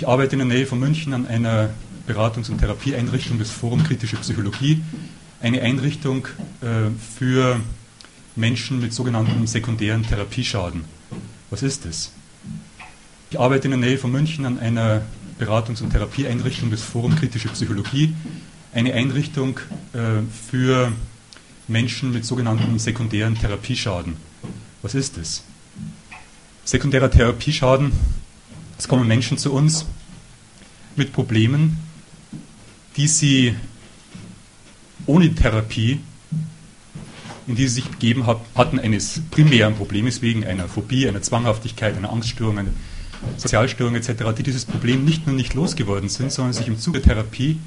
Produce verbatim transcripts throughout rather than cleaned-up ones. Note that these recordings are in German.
Ich arbeite in der Nähe von München an einer Beratungs- und Therapieeinrichtung des Forum Kritische Psychologie, eine Einrichtung äh, für Menschen mit sogenannten sekundären Therapieschaden. Was ist das? Ich arbeite in der Nähe von München an einer Beratungs- und Therapieeinrichtung des Forum Kritische Psychologie, eine Einrichtung äh, für Menschen mit sogenannten sekundären Therapieschaden. Was ist das? Sekundärer Therapieschaden, es kommen Menschen zu uns mit Problemen, die sie ohne Therapie, in die sie sich begeben hat, hatten, eines primären Problems wegen einer Phobie, einer Zwanghaftigkeit, einer Angststörung, einer Sozialstörung et cetera, die dieses Problem nicht nur nicht losgeworden sind, sondern sich im Zuge der Therapie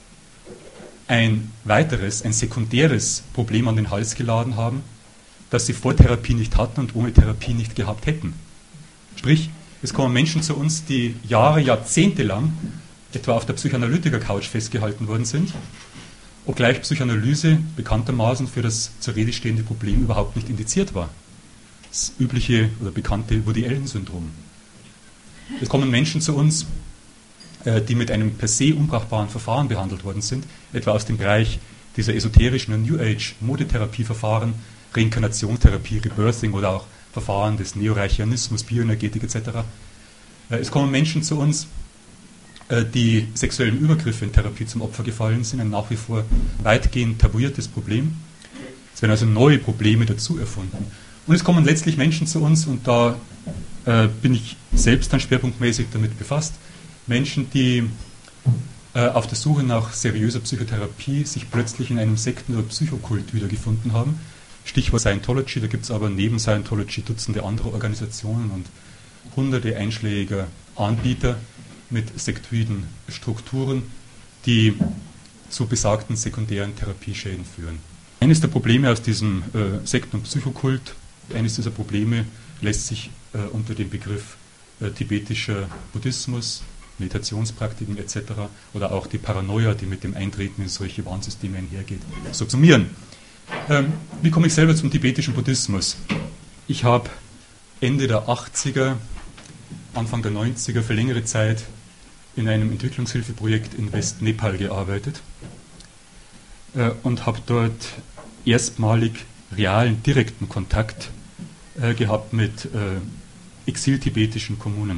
ein weiteres, ein sekundäres Problem an den Hals geladen haben, das sie vor Therapie nicht hatten und ohne Therapie nicht gehabt hätten. Sprich, es kommen Menschen zu uns, die Jahre, Jahrzehnte lang etwa auf der Psychoanalytiker-Couch festgehalten worden sind, obgleich Psychoanalyse bekanntermaßen für das zur Rede stehende Problem überhaupt nicht indiziert war. Das übliche oder bekannte Woody-Allen-Syndrom. Es kommen Menschen zu uns, die mit einem per se unbrauchbaren Verfahren behandelt worden sind, etwa aus dem Bereich dieser esoterischen New Age Modetherapieverfahren, Reinkarnationstherapie, Rebirthing oder auch Verfahren des Neoreichianismus, Bioenergetik et cetera. Es kommen Menschen zu uns, die sexuellen Übergriffe in Therapie zum Opfer gefallen sind, ein nach wie vor weitgehend tabuiertes Problem. Es werden also neue Probleme dazu erfunden. Und es kommen letztlich Menschen zu uns, und da äh, bin ich selbst dann schwerpunktmäßig damit befasst, Menschen, die äh, auf der Suche nach seriöser Psychotherapie sich plötzlich in einem Sekten- oder Psychokult wiedergefunden haben. Stichwort Scientology, da gibt es aber neben Scientology Dutzende andere Organisationen und hunderte einschlägiger Anbieter mit sektoiden Strukturen, die zu besagten sekundären Therapieschäden führen. Eines der Probleme aus diesem äh, Sekten- und Psychokult, eines dieser Probleme lässt sich äh, unter dem Begriff äh, tibetischer Buddhismus, Meditationspraktiken et cetera oder auch die Paranoia, die mit dem Eintreten in solche Warnsysteme einhergeht, subsumieren. Ähm, wie komme ich selber zum tibetischen Buddhismus? Ich habe Ende der achtziger, Anfang der neunziger für längere Zeit in einem Entwicklungshilfeprojekt in Westnepal gearbeitet äh, und habe dort erstmalig realen, direkten Kontakt äh, gehabt mit äh, exil-tibetischen Kommunen.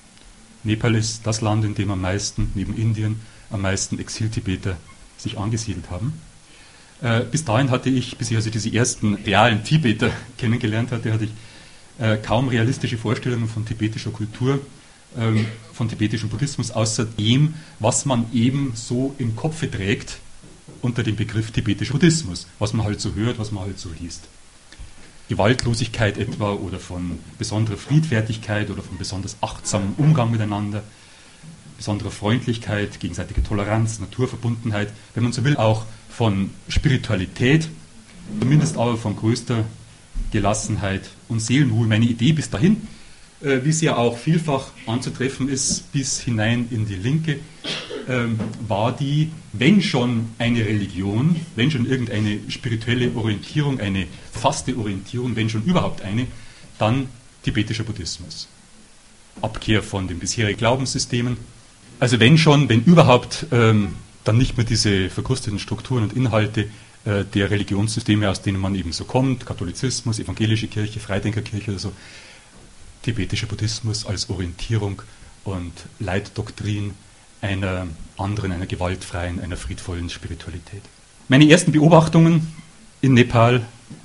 Nepal ist das Land, in dem am meisten, neben Indien, am meisten Exil-Tibeter sich angesiedelt haben. Äh, bis dahin hatte ich, bis ich also diese ersten realen Tibeter kennengelernt hatte, hatte ich äh, kaum realistische Vorstellungen von tibetischer Kultur, äh, von tibetischem Buddhismus, außer dem, was man eben so im Kopfe trägt unter dem Begriff tibetischer Buddhismus, was man halt so hört, was man halt so liest. Gewaltlosigkeit etwa oder von besonderer Friedfertigkeit oder von besonders achtsamem Umgang miteinander, besonderer Freundlichkeit, gegenseitige Toleranz, Naturverbundenheit, wenn man so will, auch von Spiritualität, zumindest aber von größter Gelassenheit und Seelenruhe. Meine Idee bis dahin, äh, wie sie ja auch vielfach anzutreffen ist, bis hinein in die Linke, äh, war die, wenn schon eine Religion, wenn schon irgendeine spirituelle Orientierung, eine faste Orientierung, wenn schon überhaupt eine, dann tibetischer Buddhismus. Abkehr von den bisherigen Glaubenssystemen. Also wenn schon, wenn überhaupt, ähm, dann nicht mehr diese verkrusteten Strukturen und Inhalte äh, der Religionssysteme, aus denen man eben so kommt, Katholizismus, evangelische Kirche, Freidenkerkirche oder so, tibetischer Buddhismus als Orientierung und Leitdoktrin einer anderen, einer gewaltfreien, einer friedvollen Spiritualität. Meine ersten Beobachtungen in Nepal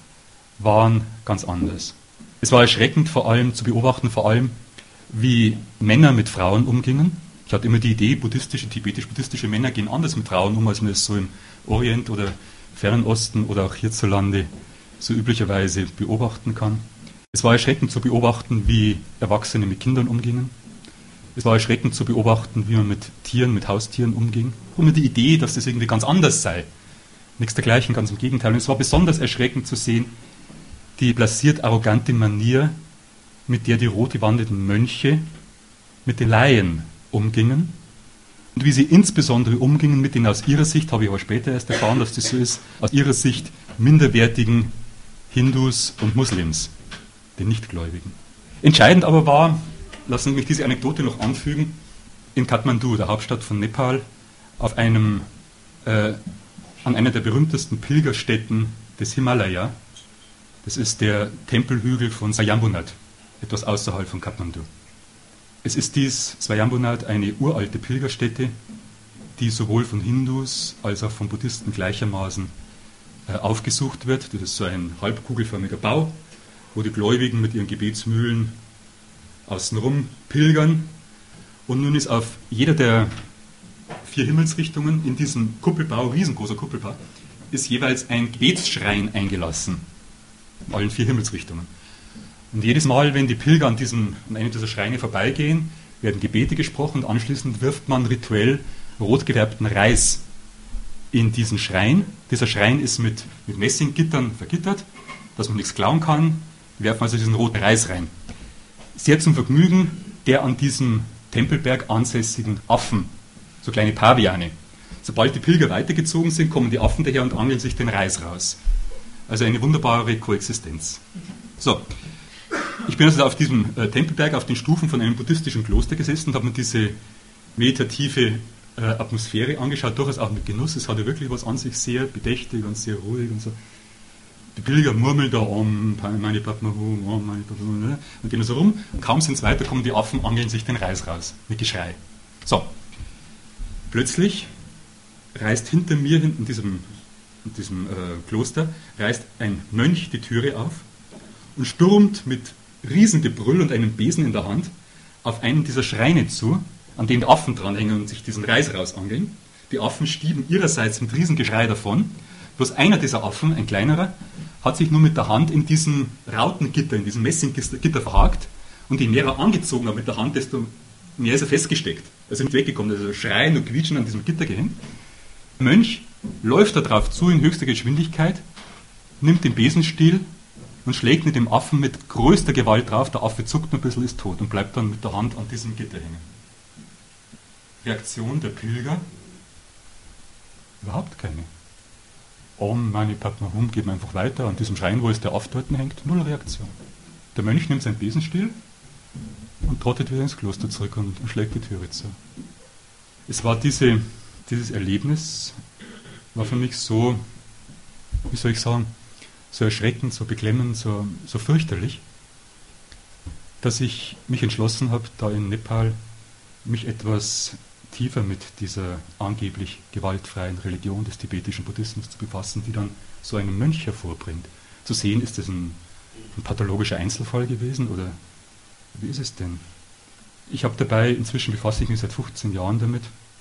waren ganz anders. Es war erschreckend vor allem zu beobachten, vor allem wie Männer mit Frauen umgingen. Ich hatte immer die Idee, buddhistische, tibetisch-buddhistische Männer gehen anders mit Frauen um, als man es so im Orient oder Fernen Osten oder auch hierzulande so üblicherweise beobachten kann. Es war erschreckend zu beobachten, wie Erwachsene mit Kindern umgingen. Es war erschreckend zu beobachten, wie man mit Tieren, mit Haustieren umging. Und mit die Idee, dass das irgendwie ganz anders sei. Nichts dergleichen, ganz im Gegenteil. Und es war besonders erschreckend zu sehen, die blasiert arrogante Manier, mit der die rotgewandeten Mönche mit den Laien umgingen und wie sie insbesondere umgingen mit den aus ihrer Sicht, habe ich aber später erst erfahren, dass das so ist, aus ihrer Sicht minderwertigen Hindus und Muslims, den Nichtgläubigen. Entscheidend aber war, lassen Sie mich diese Anekdote noch anfügen, in Kathmandu, der Hauptstadt von Nepal, auf einem, äh, an einer der berühmtesten Pilgerstätten des Himalaya. Das ist der Tempelhügel von Swayambhunath, etwas außerhalb von Kathmandu. Es ist dies, Swayambhunath, eine uralte Pilgerstätte, die sowohl von Hindus als auch von Buddhisten gleichermaßen äh, aufgesucht wird. Das ist so ein halbkugelförmiger Bau, wo die Gläubigen mit ihren Gebetsmühlen außenrum pilgern. Und nun ist auf jeder der vier Himmelsrichtungen in diesem Kuppelbau, riesengroßer Kuppelbau, ist jeweils ein Gebetsschrein eingelassen. In allen vier Himmelsrichtungen. Und jedes Mal, wenn die Pilger an, diesem, an einem dieser Schreine vorbeigehen, werden Gebete gesprochen und anschließend wirft man rituell rot gewerbten Reis in diesen Schrein. Dieser Schrein ist mit, mit Messinggittern vergittert, dass man nichts klauen kann. Wir werfen also diesen roten Reis rein. Sehr zum Vergnügen der an diesem Tempelberg ansässigen Affen, so kleine Paviane. Sobald die Pilger weitergezogen sind, kommen die Affen daher und angeln sich den Reis raus. Also eine wunderbare Koexistenz. So, ich bin also auf diesem äh, Tempelberg auf den Stufen von einem buddhistischen Kloster gesessen und habe mir diese meditative äh, Atmosphäre angeschaut, durchaus auch mit Genuss. Es hatte wirklich was an sich, sehr bedächtig und sehr ruhig und so. Die Pilger murmeln da Om, Mani Padma Hum, Om, Mani Padma Hum, und gehen so rum. Und kaum sind sie weiter, kommen die Affen, angeln sich den Reis raus, mit Geschrei. So, plötzlich reißt hinter mir, in diesem, in diesem äh, Kloster, reißt ein Mönch die Türe auf und stürmt mit Riesengebrüll und einem Besen in der Hand auf einen dieser Schreine zu, an denen die Affen dranhängen und sich diesen Reis rausangeln. Die Affen stieben ihrerseits mit Riesengeschrei davon. Bloß einer dieser Affen, ein kleinerer, hat sich nur mit der Hand in diesem Rautengitter, in diesem Messinggitter verhakt, und je mehr er angezogen hat mit der Hand, desto mehr ist er festgesteckt. Er ist nicht weggekommen, also schreien und quietschen an diesem Gitter gehängt. Der Mönch läuft darauf zu in höchster Geschwindigkeit, nimmt den Besenstiel und schlägt mit dem Affen mit größter Gewalt drauf. Der Affe zuckt ein bisschen, ist tot und bleibt dann mit der Hand an diesem Gitter hängen. Reaktion der Pilger? Überhaupt keine. Om Mani Padma Hum, geben einfach weiter an diesem Schrein, wo es der Affe dort hängt. Null Reaktion. Der Mönch nimmt seinen Besenstiel und trottet wieder ins Kloster zurück und, und schlägt die Türe zu. Es war diese, dieses Erlebnis, war für mich so, wie soll ich sagen, so erschreckend, so beklemmend, so, so fürchterlich, dass ich mich entschlossen habe, da in Nepal mich etwas tiefer mit dieser angeblich gewaltfreien Religion des tibetischen Buddhismus zu befassen, die dann so einen Mönch hervorbringt. Zu sehen, ist das ein, ein pathologischer Einzelfall gewesen oder wie ist es denn? Ich habe dabei, inzwischen befasse ich mich seit fünfzehn Jahren damit,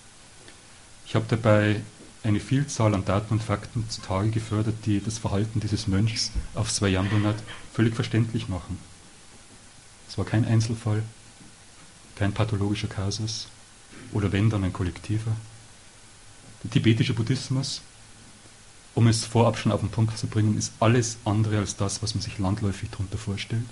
ich habe dabei eine Vielzahl an Daten und Fakten zutage gefördert, die das Verhalten dieses Mönchs auf Swayambhunath völlig verständlich machen. Es war kein Einzelfall, kein pathologischer Kasus oder wenn, dann ein kollektiver. Der tibetische Buddhismus, um es vorab schon auf den Punkt zu bringen, ist alles andere als das, was man sich landläufig darunter vorstellt.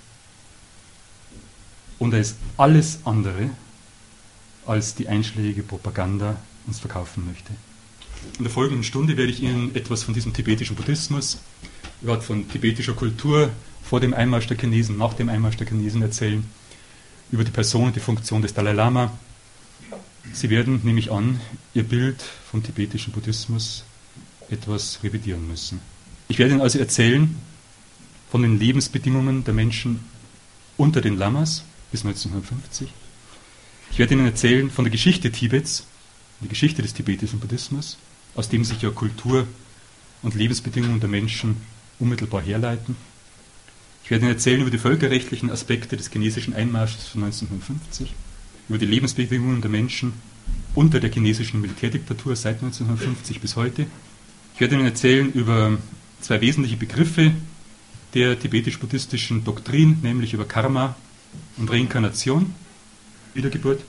Und er ist alles andere, als die einschlägige Propaganda uns verkaufen möchte. In der folgenden Stunde werde ich Ihnen etwas von diesem tibetischen Buddhismus, überhaupt von tibetischer Kultur vor dem Einmarsch der Chinesen, nach dem Einmarsch der Chinesen erzählen, über die Person und die Funktion des Dalai Lama. Sie werden, nehme ich an, Ihr Bild vom tibetischen Buddhismus etwas revidieren müssen. Ich werde Ihnen also erzählen von den Lebensbedingungen der Menschen unter den Lamas bis neunzehnhundertfünfzig. Ich werde Ihnen erzählen von der Geschichte Tibets, die Geschichte des tibetischen Buddhismus, aus dem sich ja Kultur und Lebensbedingungen der Menschen unmittelbar herleiten. Ich werde Ihnen erzählen über die völkerrechtlichen Aspekte des chinesischen Einmarsches von neunzehnhundertfünfzig, über die Lebensbedingungen der Menschen unter der chinesischen Militärdiktatur seit neunzehnhundertfünfzig bis heute. Ich werde Ihnen erzählen über zwei wesentliche Begriffe der tibetisch-buddhistischen Doktrin, nämlich über Karma und Reinkarnation, Wiedergeburt.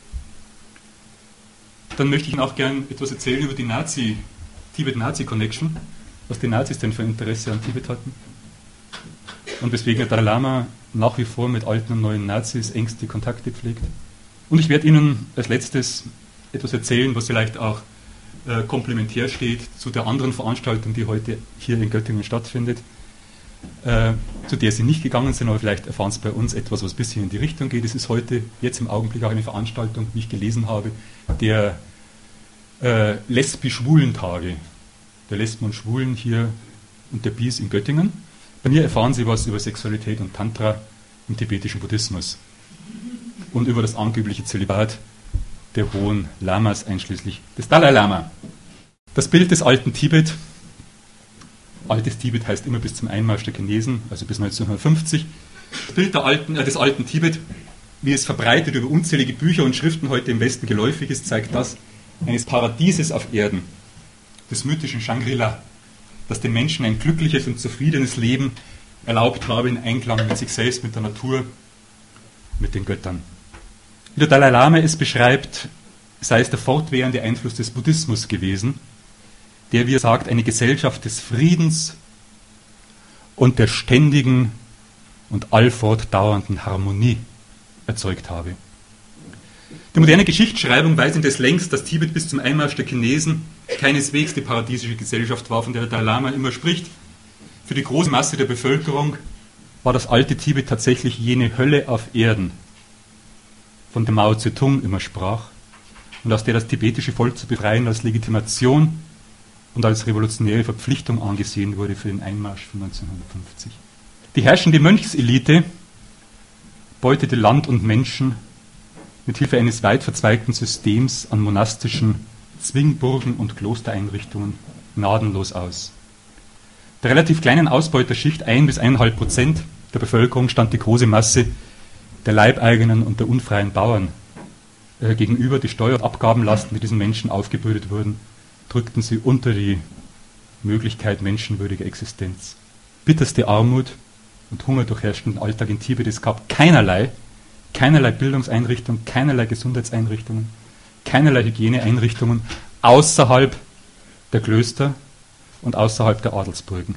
Dann möchte ich Ihnen auch gern etwas erzählen über die Nazi, Tibet-Nazi-Connection, was die Nazis denn für Interesse an Tibet hatten und weswegen der Dalai Lama nach wie vor mit alten und neuen Nazis engste Kontakte pflegt. Und ich werde Ihnen als letztes etwas erzählen, was vielleicht auch äh, komplementär steht zu der anderen Veranstaltung, die heute hier in Göttingen stattfindet, äh, zu der Sie nicht gegangen sind, aber vielleicht erfahren Sie bei uns etwas, was ein bisschen in die Richtung geht. Es ist heute, jetzt im Augenblick auch eine Veranstaltung, wie ich gelesen habe, der äh, Lesbisch-Schwulen-Tage, der Lesben und Schwulen hier und der B I S in Göttingen. Bei mir erfahren Sie was über Sexualität und Tantra im tibetischen Buddhismus und über das angebliche Zölibat der hohen Lamas, einschließlich des Dalai Lama. Das Bild des alten Tibet, altes Tibet heißt immer bis zum Einmarsch der Chinesen, also bis neunzehnhundertfünfzig. Das Bild der alten, äh, des alten Tibet, wie es verbreitet über unzählige Bücher und Schriften heute im Westen geläufig ist, zeigt das eines Paradieses auf Erden, des mythischen Shangri-La, das den Menschen ein glückliches und zufriedenes Leben erlaubt habe in Einklang mit sich selbst, mit der Natur, mit den Göttern. Wie der Dalai Lama es beschreibt, sei es der fortwährende Einfluss des Buddhismus gewesen, der, wie er sagt, eine Gesellschaft des Friedens und der ständigen und allfortdauernden Harmonie erzeugt habe. Die moderne Geschichtsschreibung weiß indes längst, dass Tibet bis zum Einmarsch der Chinesen keineswegs die paradiesische Gesellschaft war, von der der Dalai Lama immer spricht. Für die große Masse der Bevölkerung war das alte Tibet tatsächlich jene Hölle auf Erden, von der Mao Zedong immer sprach und aus der das tibetische Volk zu befreien als Legitimation und als revolutionäre Verpflichtung angesehen wurde für den Einmarsch von neunzehnhundertfünfzig. Die herrschende Mönchselite beutete Land und Menschen mit Hilfe eines weit verzweigten Systems an monastischen Zwingburgen und Klostereinrichtungen gnadenlos aus. Der relativ kleinen Ausbeuterschicht, ein bis eineinhalb Prozent der Bevölkerung, stand die große Masse der Leibeigenen und der unfreien Bauern äh, gegenüber. Die Steuer- und Abgabenlasten, die diesen Menschen aufgebürdet wurden, drückten sie unter die Möglichkeit menschenwürdiger Existenz. Bitterste Armut und Hunger durchherrschten den Alltag in Tibet. Es gab keinerlei, keinerlei Bildungseinrichtungen, keinerlei Gesundheitseinrichtungen, keinerlei Hygieneeinrichtungen außerhalb der Klöster und außerhalb der Adelsburgen.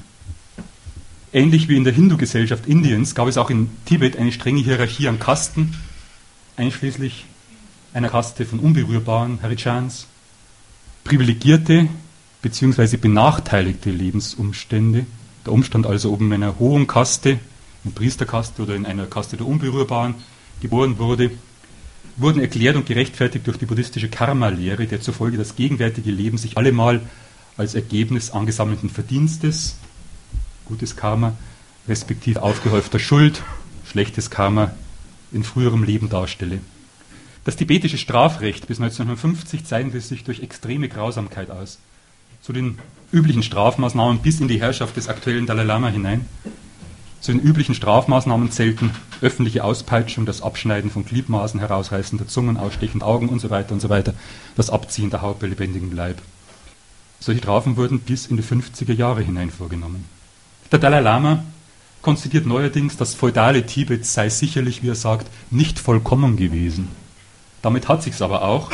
Ähnlich wie in der Hindu-Gesellschaft Indiens gab es auch in Tibet eine strenge Hierarchie an Kasten, einschließlich einer Kaste von unberührbaren Harijans, privilegierte bzw. benachteiligte Lebensumstände. Der Umstand also, ob in einer hohen Kaste, in Priesterkaste oder in einer Kaste der Unberührbaren geboren wurde, wurden erklärt und gerechtfertigt durch die buddhistische Karma-Lehre, der zufolge das gegenwärtige Leben sich allemal als Ergebnis angesammelten Verdienstes, gutes Karma, respektive aufgehäufter Schuld, schlechtes Karma, in früherem Leben darstelle. Das tibetische Strafrecht bis neunzehnhundertfünfzig zeichnete sich durch extreme Grausamkeit aus. Zu den üblichen Strafmaßnahmen bis in die Herrschaft des aktuellen Dalai Lama hinein. Zu den üblichen Strafmaßnahmen zählten öffentliche Auspeitschung, das Abschneiden von Gliedmaßen, Herausreißen der Zungen, Ausstechen der Augen und so weiter und so weiter, das Abziehen der Haut bei lebendigem Leib. Solche Strafen wurden bis in die fünfziger Jahre hinein vorgenommen. Der Dalai Lama konstatiert neuerdings, das feudale Tibet sei sicherlich, wie er sagt, nicht vollkommen gewesen. Damit hat sich's aber auch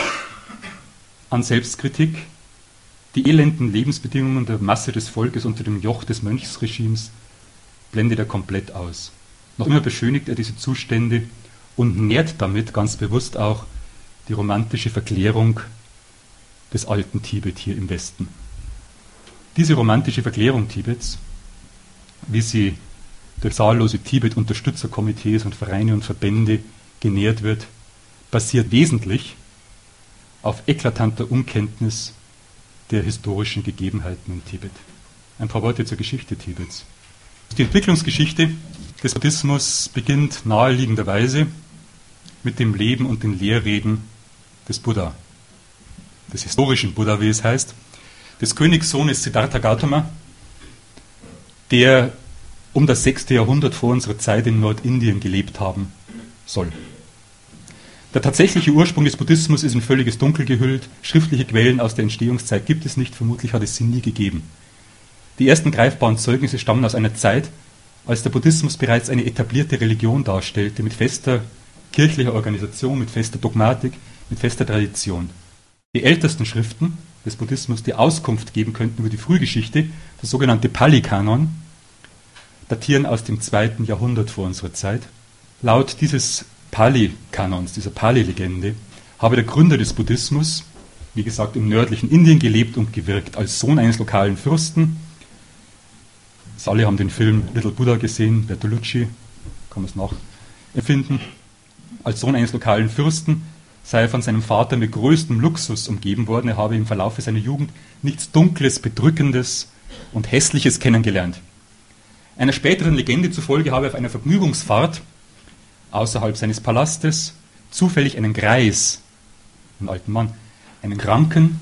an Selbstkritik die elenden Lebensbedingungen der Masse des Volkes unter dem Joch des Mönchsregimes blendet er komplett aus. Noch immer beschönigt er diese Zustände und nährt damit ganz bewusst auch die romantische Verklärung des alten Tibet hier im Westen. Diese romantische Verklärung Tibets, wie sie durch zahllose Tibet-Unterstützerkomitees und Vereine und Verbände genährt wird, basiert wesentlich auf eklatanter Unkenntnis der historischen Gegebenheiten in Tibet. Ein paar Worte zur Geschichte Tibets. Die Entwicklungsgeschichte des Buddhismus beginnt naheliegenderweise mit dem Leben und den Lehrreden des Buddha, des historischen Buddha, wie es heißt, des Königssohnes Siddhartha Gautama, der um das sechste Jahrhundert vor unserer Zeit in Nordindien gelebt haben soll. Der tatsächliche Ursprung des Buddhismus ist in völliges Dunkel gehüllt. Schriftliche Quellen aus der Entstehungszeit gibt es nicht, vermutlich hat es sie nie gegeben. Die ersten greifbaren Zeugnisse stammen aus einer Zeit, als der Buddhismus bereits eine etablierte Religion darstellte, mit fester kirchlicher Organisation, mit fester Dogmatik, mit fester Tradition. Die ältesten Schriften des Buddhismus, die Auskunft geben könnten über die Frühgeschichte, das sogenannte Pali-Kanon, datieren aus dem zweiten Jahrhundert vor unserer Zeit. Laut dieses Pali-Kanons, dieser Pali-Legende, habe der Gründer des Buddhismus, wie gesagt, im nördlichen Indien gelebt und gewirkt, als Sohn eines lokalen Fürsten, Sie alle haben den Film Little Buddha gesehen, Bertolucci, kann man es nachempfinden. Als Sohn eines lokalen Fürsten sei er von seinem Vater mit größtem Luxus umgeben worden. Er habe im Verlaufe seiner Jugend nichts Dunkles, Bedrückendes und Hässliches kennengelernt. Einer späteren Legende zufolge habe er auf einer Vergnügungsfahrt außerhalb seines Palastes zufällig einen Greis, einen alten Mann, einen Kranken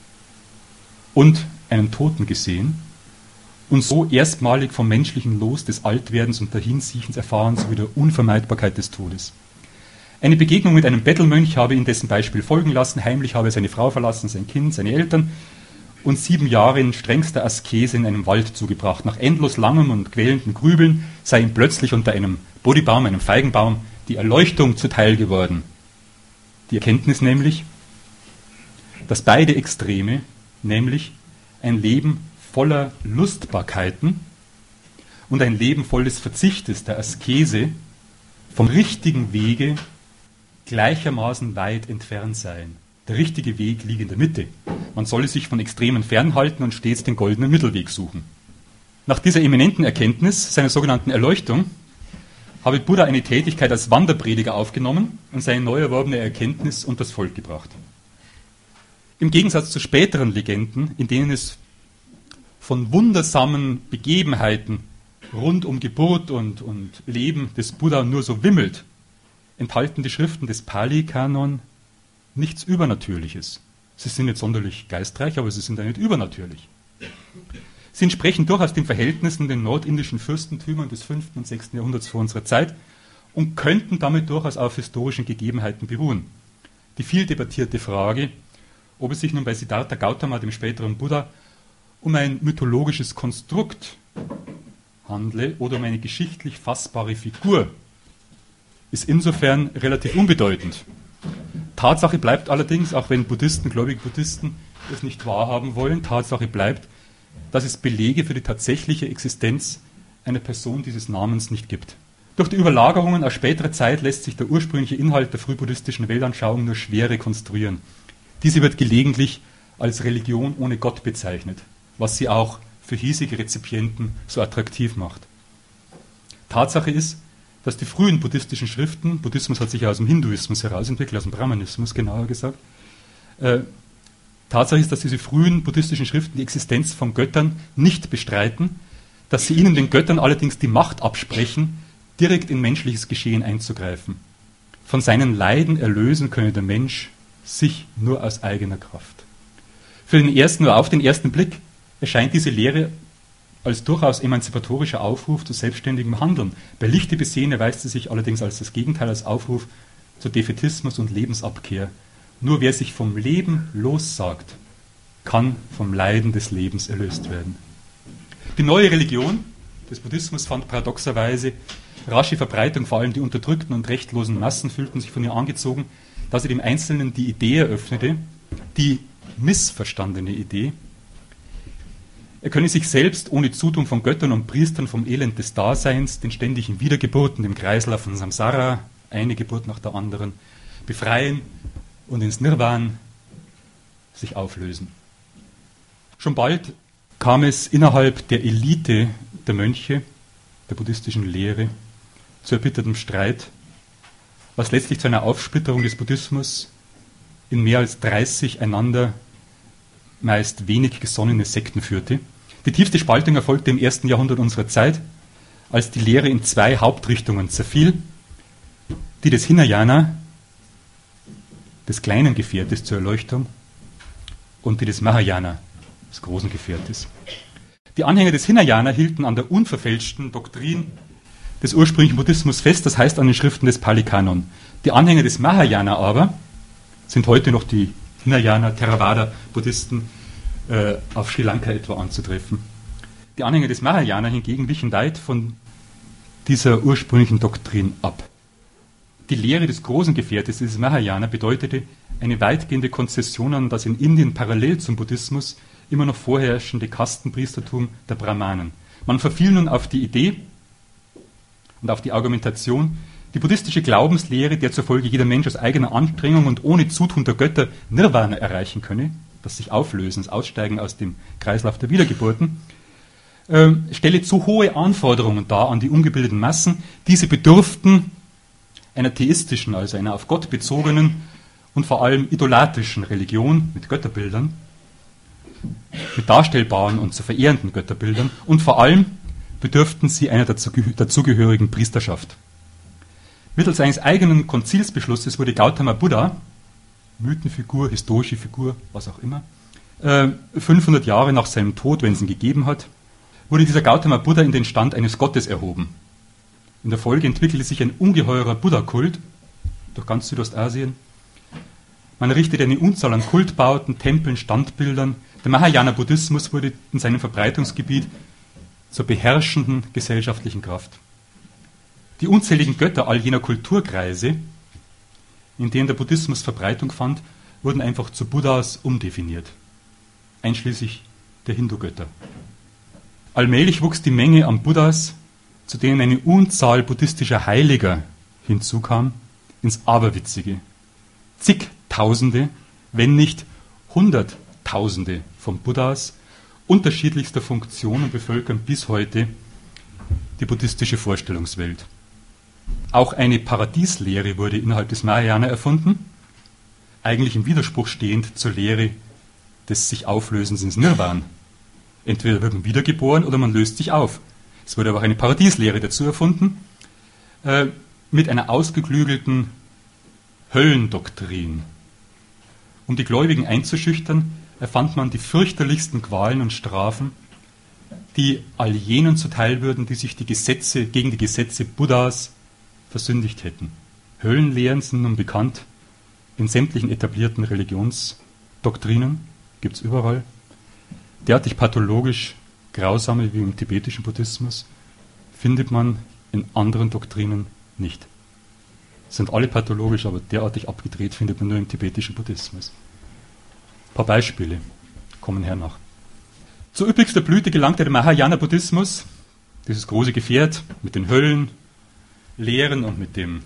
und einen Toten gesehen und so erstmalig vom menschlichen Los des Altwerdens und Dahinsiechens erfahren sowie der Unvermeidbarkeit des Todes. Eine Begegnung mit einem Bettelmönch habe ihn dessen Beispiel folgen lassen. Heimlich habe er seine Frau verlassen, sein Kind, seine Eltern und sieben Jahre in strengster Askese in einem Wald zugebracht. Nach endlos langem und quälendem Grübeln sei ihm plötzlich unter einem Bodhibaum, einem Feigenbaum, die Erleuchtung zuteil geworden. Die Erkenntnis nämlich, dass beide Extreme, nämlich ein Leben voller Lustbarkeiten und ein Leben voll des Verzichtes, der Askese, vom richtigen Wege gleichermaßen weit entfernt seien. Der richtige Weg liegt in der Mitte. Man solle sich von Extremen fernhalten und stets den goldenen Mittelweg suchen. Nach dieser eminenten Erkenntnis, seiner sogenannten Erleuchtung, habe Buddha eine Tätigkeit als Wanderprediger aufgenommen und seine neu erworbene Erkenntnis unter das Volk gebracht. Im Gegensatz zu späteren Legenden, in denen es von wundersamen Begebenheiten rund um Geburt und, und Leben des Buddha nur so wimmelt, enthalten die Schriften des Pali-Kanon nichts Übernatürliches. Sie sind nicht sonderlich geistreich, aber sie sind auch nicht übernatürlich. Sie entsprechen durchaus den Verhältnissen in den nordindischen Fürstentümern des fünften und sechsten Jahrhunderts vor unserer Zeit und könnten damit durchaus auf historischen Gegebenheiten beruhen. Die viel debattierte Frage, ob es sich nun bei Siddhartha Gautama, dem späteren Buddha, um ein mythologisches Konstrukt handle oder um eine geschichtlich fassbare Figur, ist insofern relativ unbedeutend. Tatsache bleibt allerdings, auch wenn Buddhisten, gläubige Buddhisten es nicht wahrhaben wollen, Tatsache bleibt, dass es Belege für die tatsächliche Existenz einer Person dieses Namens nicht gibt. Durch die Überlagerungen aus späterer Zeit lässt sich der ursprüngliche Inhalt der frühbuddhistischen Weltanschauung nur schwer rekonstruieren. Diese wird gelegentlich als Religion ohne Gott bezeichnet, was sie auch für hiesige Rezipienten so attraktiv macht. Tatsache ist, dass die frühen buddhistischen Schriften, Buddhismus hat sich ja aus dem Hinduismus herausentwickelt, aus dem Brahmanismus genauer gesagt, äh, Tatsache ist, dass diese frühen buddhistischen Schriften die Existenz von Göttern nicht bestreiten, dass sie ihnen, den Göttern, allerdings die Macht absprechen, direkt in menschliches Geschehen einzugreifen. Von seinen Leiden erlösen könne der Mensch sich nur aus eigener Kraft. Für den ersten, nur auf den ersten Blick erscheint diese Lehre als durchaus emanzipatorischer Aufruf zu selbstständigem Handeln. Bei Lichte besehen erweist sie sich allerdings als das Gegenteil, als Aufruf zu Defätismus und Lebensabkehr. Nur wer sich vom Leben lossagt, kann vom Leiden des Lebens erlöst werden. Die neue Religion des Buddhismus fand paradoxerweise rasche Verbreitung, vor allem die unterdrückten und rechtlosen Massen fühlten sich von ihr angezogen, dass sie dem Einzelnen die Idee eröffnete, die missverstandene Idee, er könne sich selbst ohne Zutun von Göttern und Priestern vom Elend des Daseins, den ständigen Wiedergeburten, dem Kreislauf von Samsara, eine Geburt nach der anderen, befreien und ins Nirvan sich auflösen. Schon bald kam es innerhalb der Elite der Mönche, der buddhistischen Lehre, zu erbittertem Streit, was letztlich zu einer Aufsplitterung des Buddhismus in mehr als dreißig einander meist wenig gesonnene Sekten führte. Die tiefste Spaltung erfolgte im ersten Jahrhundert unserer Zeit, als die Lehre in zwei Hauptrichtungen zerfiel, die des Hinayana, des kleinen Gefährtes zur Erleuchtung, und die des Mahayana, des großen Gefährtes. Die Anhänger des Hinayana hielten an der unverfälschten Doktrin des ursprünglichen Buddhismus fest, das heißt an den Schriften des Pali-Kanon. Die Anhänger des Mahayana aber sind heute noch die Hinayana, Theravada-Buddhisten äh, auf Sri Lanka etwa anzutreffen. Die Anhänger des Mahayana hingegen wichen weit von dieser ursprünglichen Doktrin ab. Die Lehre des großen Gefährtes, des Mahayana, bedeutete eine weitgehende Konzession an das in Indien parallel zum Buddhismus immer noch vorherrschende Kastenpriestertum der Brahmanen. Man verfiel nun auf die Idee und auf die Argumentation, die buddhistische Glaubenslehre, der zufolge jeder Mensch aus eigener Anstrengung und ohne Zutun der Götter Nirvana erreichen könne, das sich Auflösen, das Aussteigen aus dem Kreislauf der Wiedergeburten, äh, stelle zu hohe Anforderungen dar an die ungebildeten Massen. Diese bedürften einer theistischen, also einer auf Gott bezogenen und vor allem idolatischen Religion mit Götterbildern, mit darstellbaren und zu verehrenden Götterbildern, und vor allem bedürften sie einer dazugehörigen Priesterschaft. Mittels eines eigenen Konzilsbeschlusses wurde Gautama Buddha, Mythenfigur, historische Figur, was auch immer, äh, fünfhundert Jahre nach seinem Tod, wenn es ihn gegeben hat, wurde dieser Gautama Buddha in den Stand eines Gottes erhoben. In der Folge entwickelte sich ein ungeheurer Buddha-Kult durch ganz Südostasien. Man errichtete eine Unzahl an Kultbauten, Tempeln, Standbildern. Der Mahayana-Buddhismus wurde in seinem Verbreitungsgebiet zur beherrschenden gesellschaftlichen Kraft. Die unzähligen Götter all jener Kulturkreise, in denen der Buddhismus Verbreitung fand, wurden einfach zu Buddhas umdefiniert, einschließlich der Hindu-Götter. Allmählich wuchs die Menge an Buddhas, zu denen eine Unzahl buddhistischer Heiliger hinzukam, ins Aberwitzige. Zigtausende, wenn nicht Hunderttausende von Buddhas unterschiedlichster Funktionen bevölkern bis heute die buddhistische Vorstellungswelt. Auch eine Paradieslehre wurde innerhalb des Mahayana erfunden, eigentlich im Widerspruch stehend zur Lehre des sich Auflösens ins Nirvan. Entweder wird man wiedergeboren oder man löst sich auf. Es wurde aber auch eine Paradieslehre dazu erfunden, äh, mit einer ausgeklügelten Höllendoktrin. Um die Gläubigen einzuschüchtern, erfand man die fürchterlichsten Qualen und Strafen, die all jenen zuteil würden, die sich die Gesetze, gegen die Gesetze Buddhas versündigt hätten. Höllenlehren sind nun bekannt in sämtlichen etablierten Religionsdoktrinen, gibt es überall. Derartig pathologisch grausame wie im tibetischen Buddhismus findet man in anderen Doktrinen nicht. Sind alle pathologisch, aber derartig abgedreht findet man nur im tibetischen Buddhismus. Ein paar Beispiele kommen hernach. Zur üppigster Blüte gelangte der Mahayana-Buddhismus, dieses große Gefährt mit den Höllen, Lehren und mit dem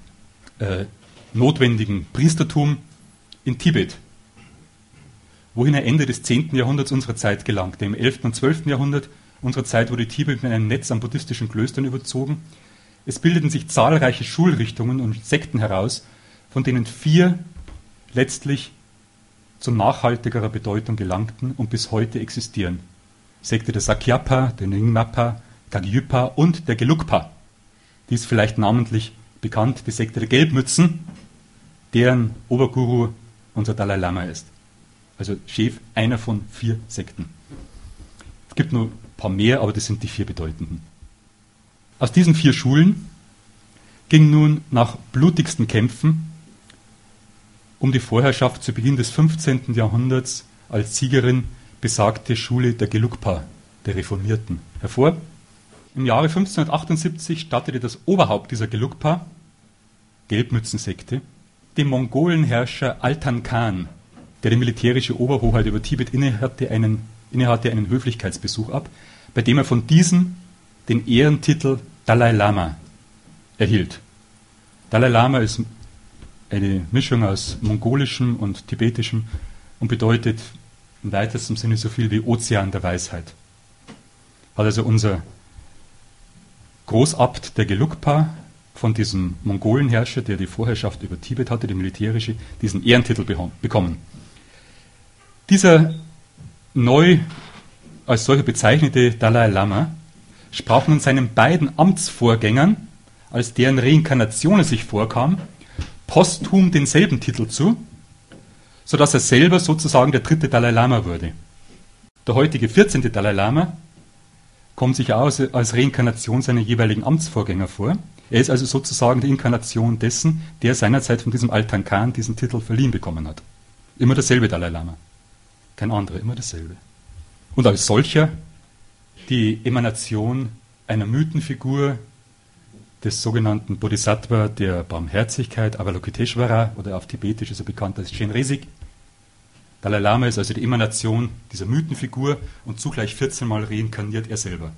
äh, notwendigen Priestertum in Tibet, wohin er Ende des zehnten Jahrhunderts unserer Zeit gelangte. Im elften und zwölften Jahrhundert unserer Zeit wurde Tibet mit einem Netz an buddhistischen Klöstern überzogen. Es bildeten sich zahlreiche Schulrichtungen und Sekten heraus, von denen vier letztlich zu nachhaltigerer Bedeutung gelangten und bis heute existieren. Sekte der Sakyapa, der Nyingmapa, Kagyupa und der Gelugpa. Die ist vielleicht namentlich bekannt, die Sekte der Gelbmützen, deren Oberguru unser Dalai Lama ist. Also Chef einer von vier Sekten. Es gibt nur ein paar mehr, aber das sind die vier bedeutenden. Aus diesen vier Schulen ging nun nach blutigsten Kämpfen um die Vorherrschaft zu Beginn des fünfzehnten Jahrhunderts als Siegerin besagte Schule der Gelugpa, der Reformierten, hervor. Im Jahre fünfzehnhundertachtundsiebzig stattete das Oberhaupt dieser Gelugpa, Gelbmützensekte, dem Mongolenherrscher Altan Khan, der die militärische Oberhoheit über Tibet innehatte, einen, innehatte, einen Höflichkeitsbesuch ab, bei dem er von diesem den Ehrentitel Dalai Lama erhielt. Dalai Lama ist eine Mischung aus mongolischem und tibetischem und bedeutet im weitesten Sinne so viel wie Ozean der Weisheit. Hat also unser Großabt der Gelugpa von diesem Mongolenherrscher, der die Vorherrschaft über Tibet hatte, die militärische, diesen Ehrentitel bekommen. Dieser neu als solcher bezeichnete Dalai Lama sprach nun seinen beiden Amtsvorgängern, als deren Reinkarnationen sich vorkam, posthum denselben Titel zu, sodass er selber sozusagen der dritte Dalai Lama wurde. Der heutige vierzehnte Dalai Lama kommt sich auch als Reinkarnation seiner jeweiligen Amtsvorgänger vor. Er ist also sozusagen die Inkarnation dessen, der seinerzeit von diesem Altan Khan diesen Titel verliehen bekommen hat. Immer derselbe Dalai Lama. Kein anderer, immer dasselbe. Und als solcher die Emanation einer Mythenfigur des sogenannten Bodhisattva der Barmherzigkeit, Avalokiteshvara, oder auf Tibetisch ist er bekannt als Chenrezig. Dalai Lama ist also die Emanation dieser Mythenfigur und zugleich vierzehn Mal reinkarniert er selber.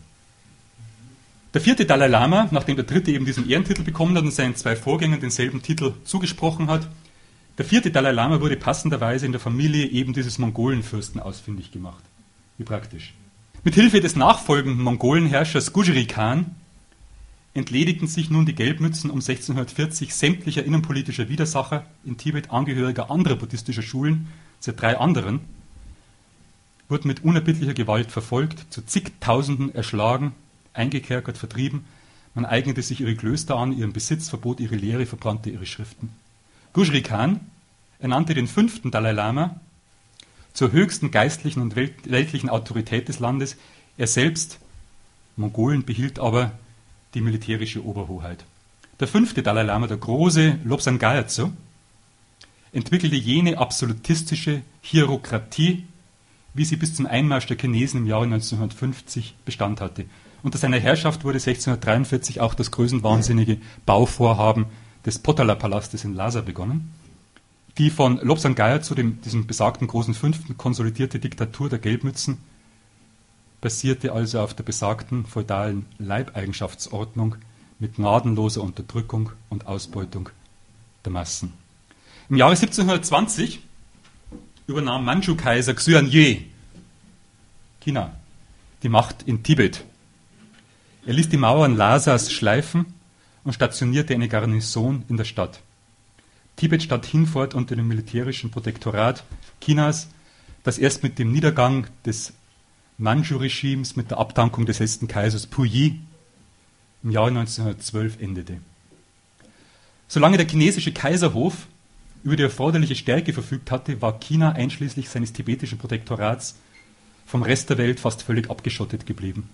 Der vierte Dalai Lama, nachdem der dritte eben diesen Ehrentitel bekommen hat und seinen zwei Vorgängern denselben Titel zugesprochen hat, der vierte Dalai Lama wurde passenderweise in der Familie eben dieses Mongolenfürsten ausfindig gemacht. Wie praktisch. Mit Hilfe des nachfolgenden Mongolenherrschers Gujerih Khan entledigten sich nun die Gelbmützen um sechzehnhundertvierzig sämtlicher innenpolitischer Widersacher in Tibet, Angehöriger anderer buddhistischer Schulen, zu drei anderen, wurden mit unerbittlicher Gewalt verfolgt, zu zigtausenden erschlagen, eingekerkert, vertrieben. Man eignete sich ihre Klöster an, ihren Besitz, verbot ihre Lehre, verbrannte ihre Schriften. Gujerih Khan ernannte den fünften Dalai Lama zur höchsten geistlichen und weltlichen Autorität des Landes. Er selbst, Mongolen, behielt aber die militärische Oberhoheit. Der fünfte Dalai Lama, der große Lobsang Gyatso, entwickelte jene absolutistische Hierokratie, wie sie bis zum Einmarsch der Chinesen im Jahre neunzehnhundertfünfzig Bestand hatte. Unter seiner Herrschaft wurde sechzehnhundertdreiundvierzig auch das größenwahnsinnige Bauvorhaben des Potala-Palastes in Lhasa begonnen. Die von Lobsang Gyatso, dem, diesem besagten großen Fünften, konsolidierte Diktatur der Gelbmützen, basierte also auf der besagten feudalen Leibeigenschaftsordnung mit gnadenloser Unterdrückung und Ausbeutung der Massen. Im Jahre siebzehnhundertzwanzig übernahm Mandschu-Kaiser Xuanzé, China, die Macht in Tibet. Er ließ die Mauern Lhasas schleifen und stationierte eine Garnison in der Stadt. Tibet stand hinfort unter dem militärischen Protektorat Chinas, das erst mit dem Niedergang des Mandschu-Regimes, mit der Abdankung des letzten Kaisers Puyi im Jahre neunzehnhundertzwölf endete. Solange der chinesische Kaiserhof über die erforderliche Stärke verfügt hatte, war China einschließlich seines tibetischen Protektorats vom Rest der Welt fast völlig abgeschottet geblieben.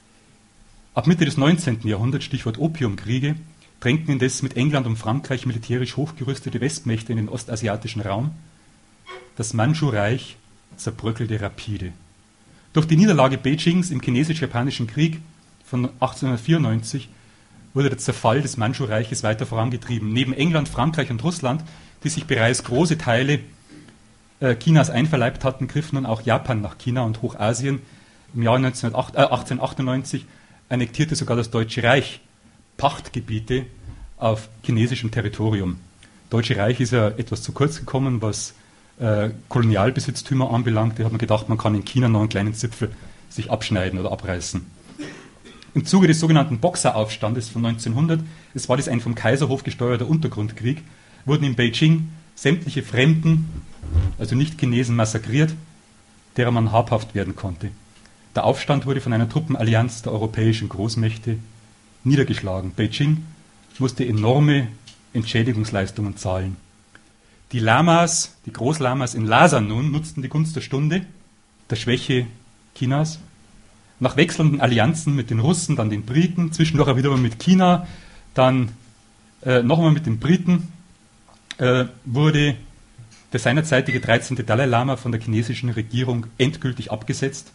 Ab Mitte des neunzehnten Jahrhunderts, Stichwort Opiumkriege, drängten indes mit England und Frankreich militärisch hochgerüstete Westmächte in den ostasiatischen Raum. Das Mandschu-Reich zerbröckelte rapide. Durch die Niederlage Beijings im Chinesisch-Japanischen Krieg von achtzehnhundertvierundneunzig wurde der Zerfall des Mandschu-Reiches weiter vorangetrieben. Neben England, Frankreich und Russland, die sich bereits große Teile äh, Chinas einverleibt hatten, griff nun auch Japan nach China und Hochasien. Im Jahr achtzehnhundertachtundneunzig annektierte sogar das Deutsche Reich Pachtgebiete auf chinesischem Territorium. Das Deutsche Reich ist ja etwas zu kurz gekommen, was äh, Kolonialbesitztümer anbelangt. Da hat man gedacht, man kann in China noch einen kleinen Zipfel sich abschneiden oder abreißen. Im Zuge des sogenannten Boxeraufstandes von neunzehnhundert, es war das ein vom Kaiserhof gesteuerter Untergrundkrieg, wurden in Beijing sämtliche Fremden, also Nicht-Chinesen, massakriert, derer man habhaft werden konnte. Der Aufstand wurde von einer Truppenallianz der europäischen Großmächte niedergeschlagen. Beijing musste enorme Entschädigungsleistungen zahlen. Die Lamas, die Großlamas in Lhasa nun, nutzten die Gunst der Stunde, der Schwäche Chinas. Nach wechselnden Allianzen mit den Russen, dann den Briten, zwischendurch auch wieder mal mit China, dann äh, nochmal mit den Briten, äh, wurde der seinerzeitige dreizehnte Dalai Lama von der chinesischen Regierung endgültig abgesetzt.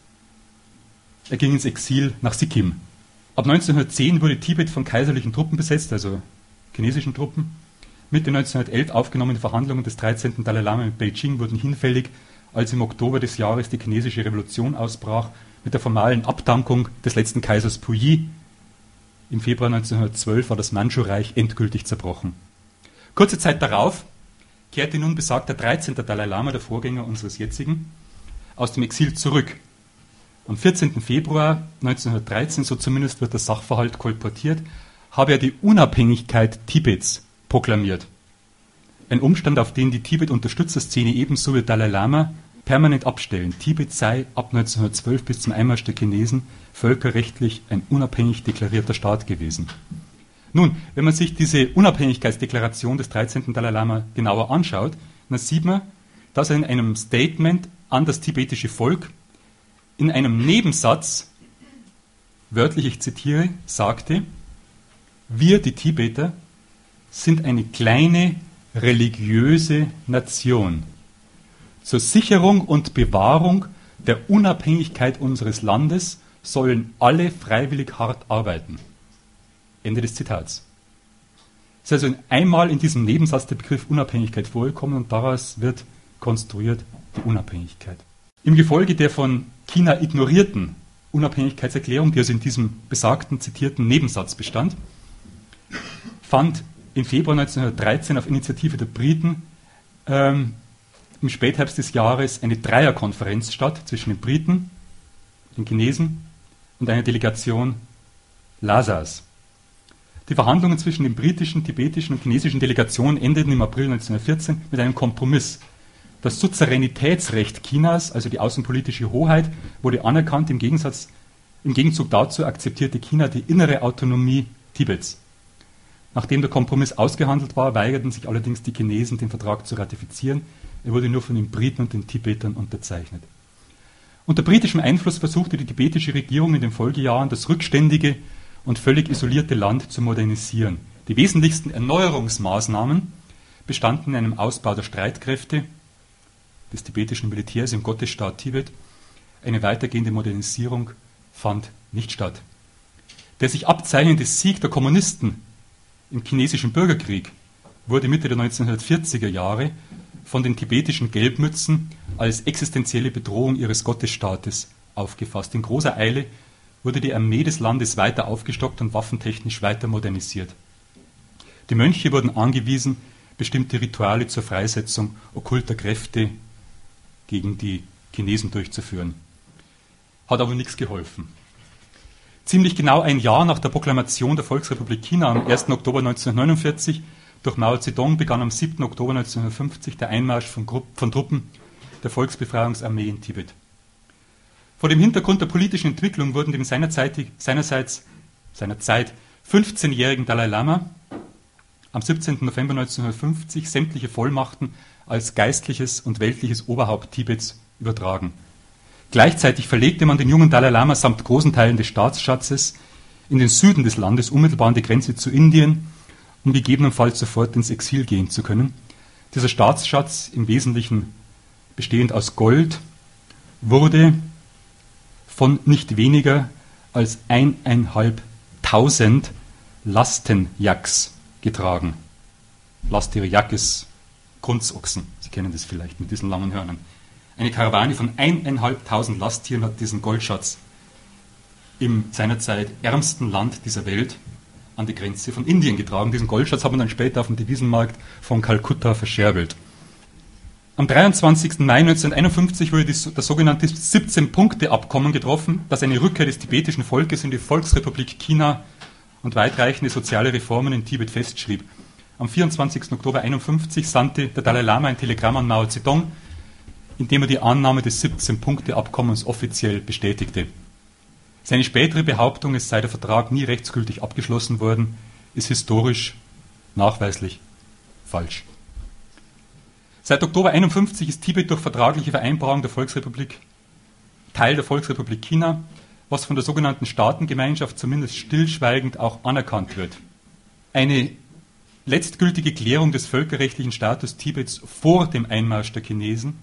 Er ging ins Exil nach Sikkim. Ab neunzehnhundertzehn wurde Tibet von kaiserlichen Truppen besetzt, also chinesischen Truppen. Mitte neunzehnhundertelf aufgenommene Verhandlungen des dreizehnten Dalai Lama mit Beijing wurden hinfällig, als im Oktober des Jahres die chinesische Revolution ausbrach, mit der formalen Abdankung des letzten Kaisers Puyi. Im Februar neunzehnhundertzwölf war das Mandschu-Reich endgültig zerbrochen. Kurze Zeit darauf kehrte nun besagter dreizehnte Dalai Lama, der Vorgänger unseres jetzigen, aus dem Exil zurück. Am vierzehnten Februar neunzehnhundertdreizehn, so zumindest wird der Sachverhalt kolportiert, habe er die Unabhängigkeit Tibets proklamiert. Ein Umstand, auf den die Tibet-Unterstützerszene ebenso wie Dalai Lama permanent abstellen. Tibet sei ab neunzehnhundertzwölf bis zum Einmarsch der Chinesen völkerrechtlich ein unabhängig deklarierter Staat gewesen. Nun, wenn man sich diese Unabhängigkeitsdeklaration des dreizehnten Dalai Lama genauer anschaut, dann sieht man, dass er in einem Statement an das tibetische Volk in einem Nebensatz, wörtlich ich zitiere, sagte: Wir, die Tibeter, sind eine kleine religiöse Nation. Zur Sicherung und Bewahrung der Unabhängigkeit unseres Landes sollen alle freiwillig hart arbeiten. Ende des Zitats. Es ist also einmal in diesem Nebensatz der Begriff Unabhängigkeit vorgekommen und daraus wird konstruiert die Unabhängigkeit. Im Gefolge der von China ignorierten Unabhängigkeitserklärung, die also in diesem besagten, zitierten Nebensatz bestand, fand im Februar neunzehnhundertdreizehn auf Initiative der Briten ähm, im Spätherbst des Jahres eine Dreierkonferenz statt zwischen den Briten, den Chinesen, und einer Delegation Lhasas. Die Verhandlungen zwischen den britischen, tibetischen und chinesischen Delegationen endeten im April neunzehnhundertvierzehn mit einem Kompromiss. Das Suzeränitätsrecht Chinas, also die außenpolitische Hoheit, wurde anerkannt. Im Gegensatz, im Gegenzug dazu akzeptierte China die innere Autonomie Tibets. Nachdem der Kompromiss ausgehandelt war, weigerten sich allerdings die Chinesen, den Vertrag zu ratifizieren. Er wurde nur von den Briten und den Tibetern unterzeichnet. Unter britischem Einfluss versuchte die tibetische Regierung in den Folgejahren, das rückständige und völlig isolierte Land zu modernisieren. Die wesentlichsten Erneuerungsmaßnahmen bestanden in einem Ausbau der Streitkräfte des tibetischen Militärs im Gottesstaat Tibet. Eine weitergehende Modernisierung fand nicht statt. Der sich abzeichnende Sieg der Kommunisten im chinesischen Bürgerkrieg wurde Mitte der neunzehnhundertvierziger Jahre von den tibetischen Gelbmützen als existenzielle Bedrohung ihres Gottesstaates aufgefasst. In großer Eile wurde die Armee des Landes weiter aufgestockt und waffentechnisch weiter modernisiert. Die Mönche wurden angewiesen, bestimmte Rituale zur Freisetzung okkulter Kräfte gegen die Chinesen durchzuführen. Hat aber nichts geholfen. Ziemlich genau ein Jahr nach der Proklamation der Volksrepublik China am ersten Oktober neunzehnhundertneunundvierzig durch Mao Zedong begann am siebten Oktober neunzehnhundertfünfzig der Einmarsch von, Gru- von Truppen der Volksbefreiungsarmee in Tibet. Vor dem Hintergrund der politischen Entwicklung wurden dem seinerzeit, seinerseits, seinerzeit fünfzehnjährigen Dalai Lama am siebzehnten November neunzehnhundertfünfzig sämtliche Vollmachten als geistliches und weltliches Oberhaupt Tibets übertragen. Gleichzeitig verlegte man den jungen Dalai Lama samt großen Teilen des Staatsschatzes in den Süden des Landes, unmittelbar an die Grenze zu Indien, um gegebenenfalls sofort ins Exil gehen zu können. Dieser Staatsschatz, im Wesentlichen bestehend aus Gold, wurde von nicht weniger als eineinhalbtausend Lastenjaks getragen. Lasterjak ist Grunzochsen, Sie kennen das vielleicht mit diesen langen Hörnern. Eine Karawane von eineinhalbtausend Lasttieren hat diesen Goldschatz im seinerzeit ärmsten Land dieser Welt an die Grenze von Indien getragen. Diesen Goldschatz hat man dann später auf dem Devisenmarkt von Kalkutta verscherbelt. Am dreiundzwanzigsten Mai neunzehnhunderteinundfünfzig wurde das sogenannte siebzehn-Punkte-Abkommen getroffen, das eine Rückkehr des tibetischen Volkes in die Volksrepublik China und weitreichende soziale Reformen in Tibet festschrieb. Am vierundzwanzigsten Oktober neunzehnhunderteinundfünfzig sandte der Dalai Lama ein Telegramm an Mao Zedong, in dem er die Annahme des siebzehn-Punkte-Abkommens offiziell bestätigte. Seine spätere Behauptung, es sei der Vertrag nie rechtsgültig abgeschlossen worden, ist historisch nachweislich falsch. Seit Oktober einundfünfzig ist Tibet durch vertragliche Vereinbarung der Volksrepublik Teil der Volksrepublik China, was von der sogenannten Staatengemeinschaft zumindest stillschweigend auch anerkannt wird. Eine letztgültige Klärung des völkerrechtlichen Status Tibets vor dem Einmarsch der Chinesen,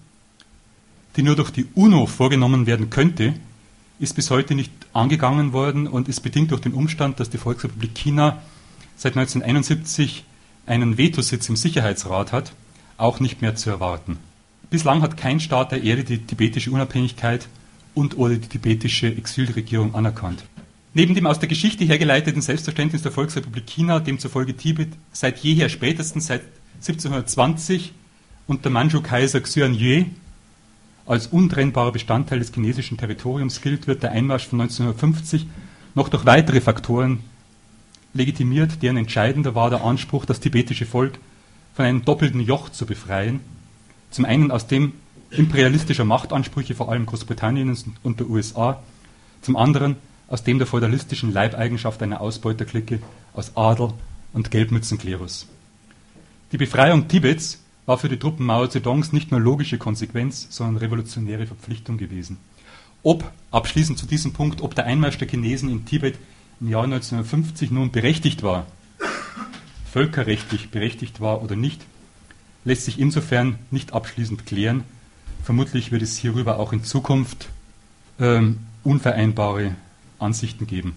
die nur durch die UNO vorgenommen werden könnte, ist bis heute nicht angegangen worden und ist bedingt durch den Umstand, dass die Volksrepublik China seit neunzehnhunderteinundsiebzig einen Vetositz im Sicherheitsrat hat, auch nicht mehr zu erwarten. Bislang hat kein Staat der Erde die tibetische Unabhängigkeit und oder die tibetische Exilregierung anerkannt. Neben dem aus der Geschichte hergeleiteten Selbstverständnis der Volksrepublik China, demzufolge Tibet seit jeher spätestens seit siebzehnhundertzwanzig unter Mandschu-Kaiser Xuanzue als untrennbarer Bestandteil des chinesischen Territoriums gilt, wird der Einmarsch von neunzehnhundertfünfzig noch durch weitere Faktoren legitimiert, deren entscheidender war der Anspruch, das tibetische Volk von einem doppelten Joch zu befreien. Zum einen aus dem imperialistischer Machtansprüche vor allem Großbritanniens und der U S A, zum anderen aus dem der feudalistischen Leibeigenschaft einer Ausbeuterklicke aus Adel und Gelbmützenklerus. Die Befreiung Tibets war für die Truppen Mao Zedongs nicht nur logische Konsequenz, sondern revolutionäre Verpflichtung gewesen. Ob, abschließend zu diesem Punkt, ob der Einmarsch der Chinesen in Tibet im Jahr neunzehnhundertfünfzig nun berechtigt war, völkerrechtlich berechtigt war oder nicht, lässt sich insofern nicht abschließend klären. Vermutlich wird es hierüber auch in Zukunft ähm, unvereinbare Ansichten geben.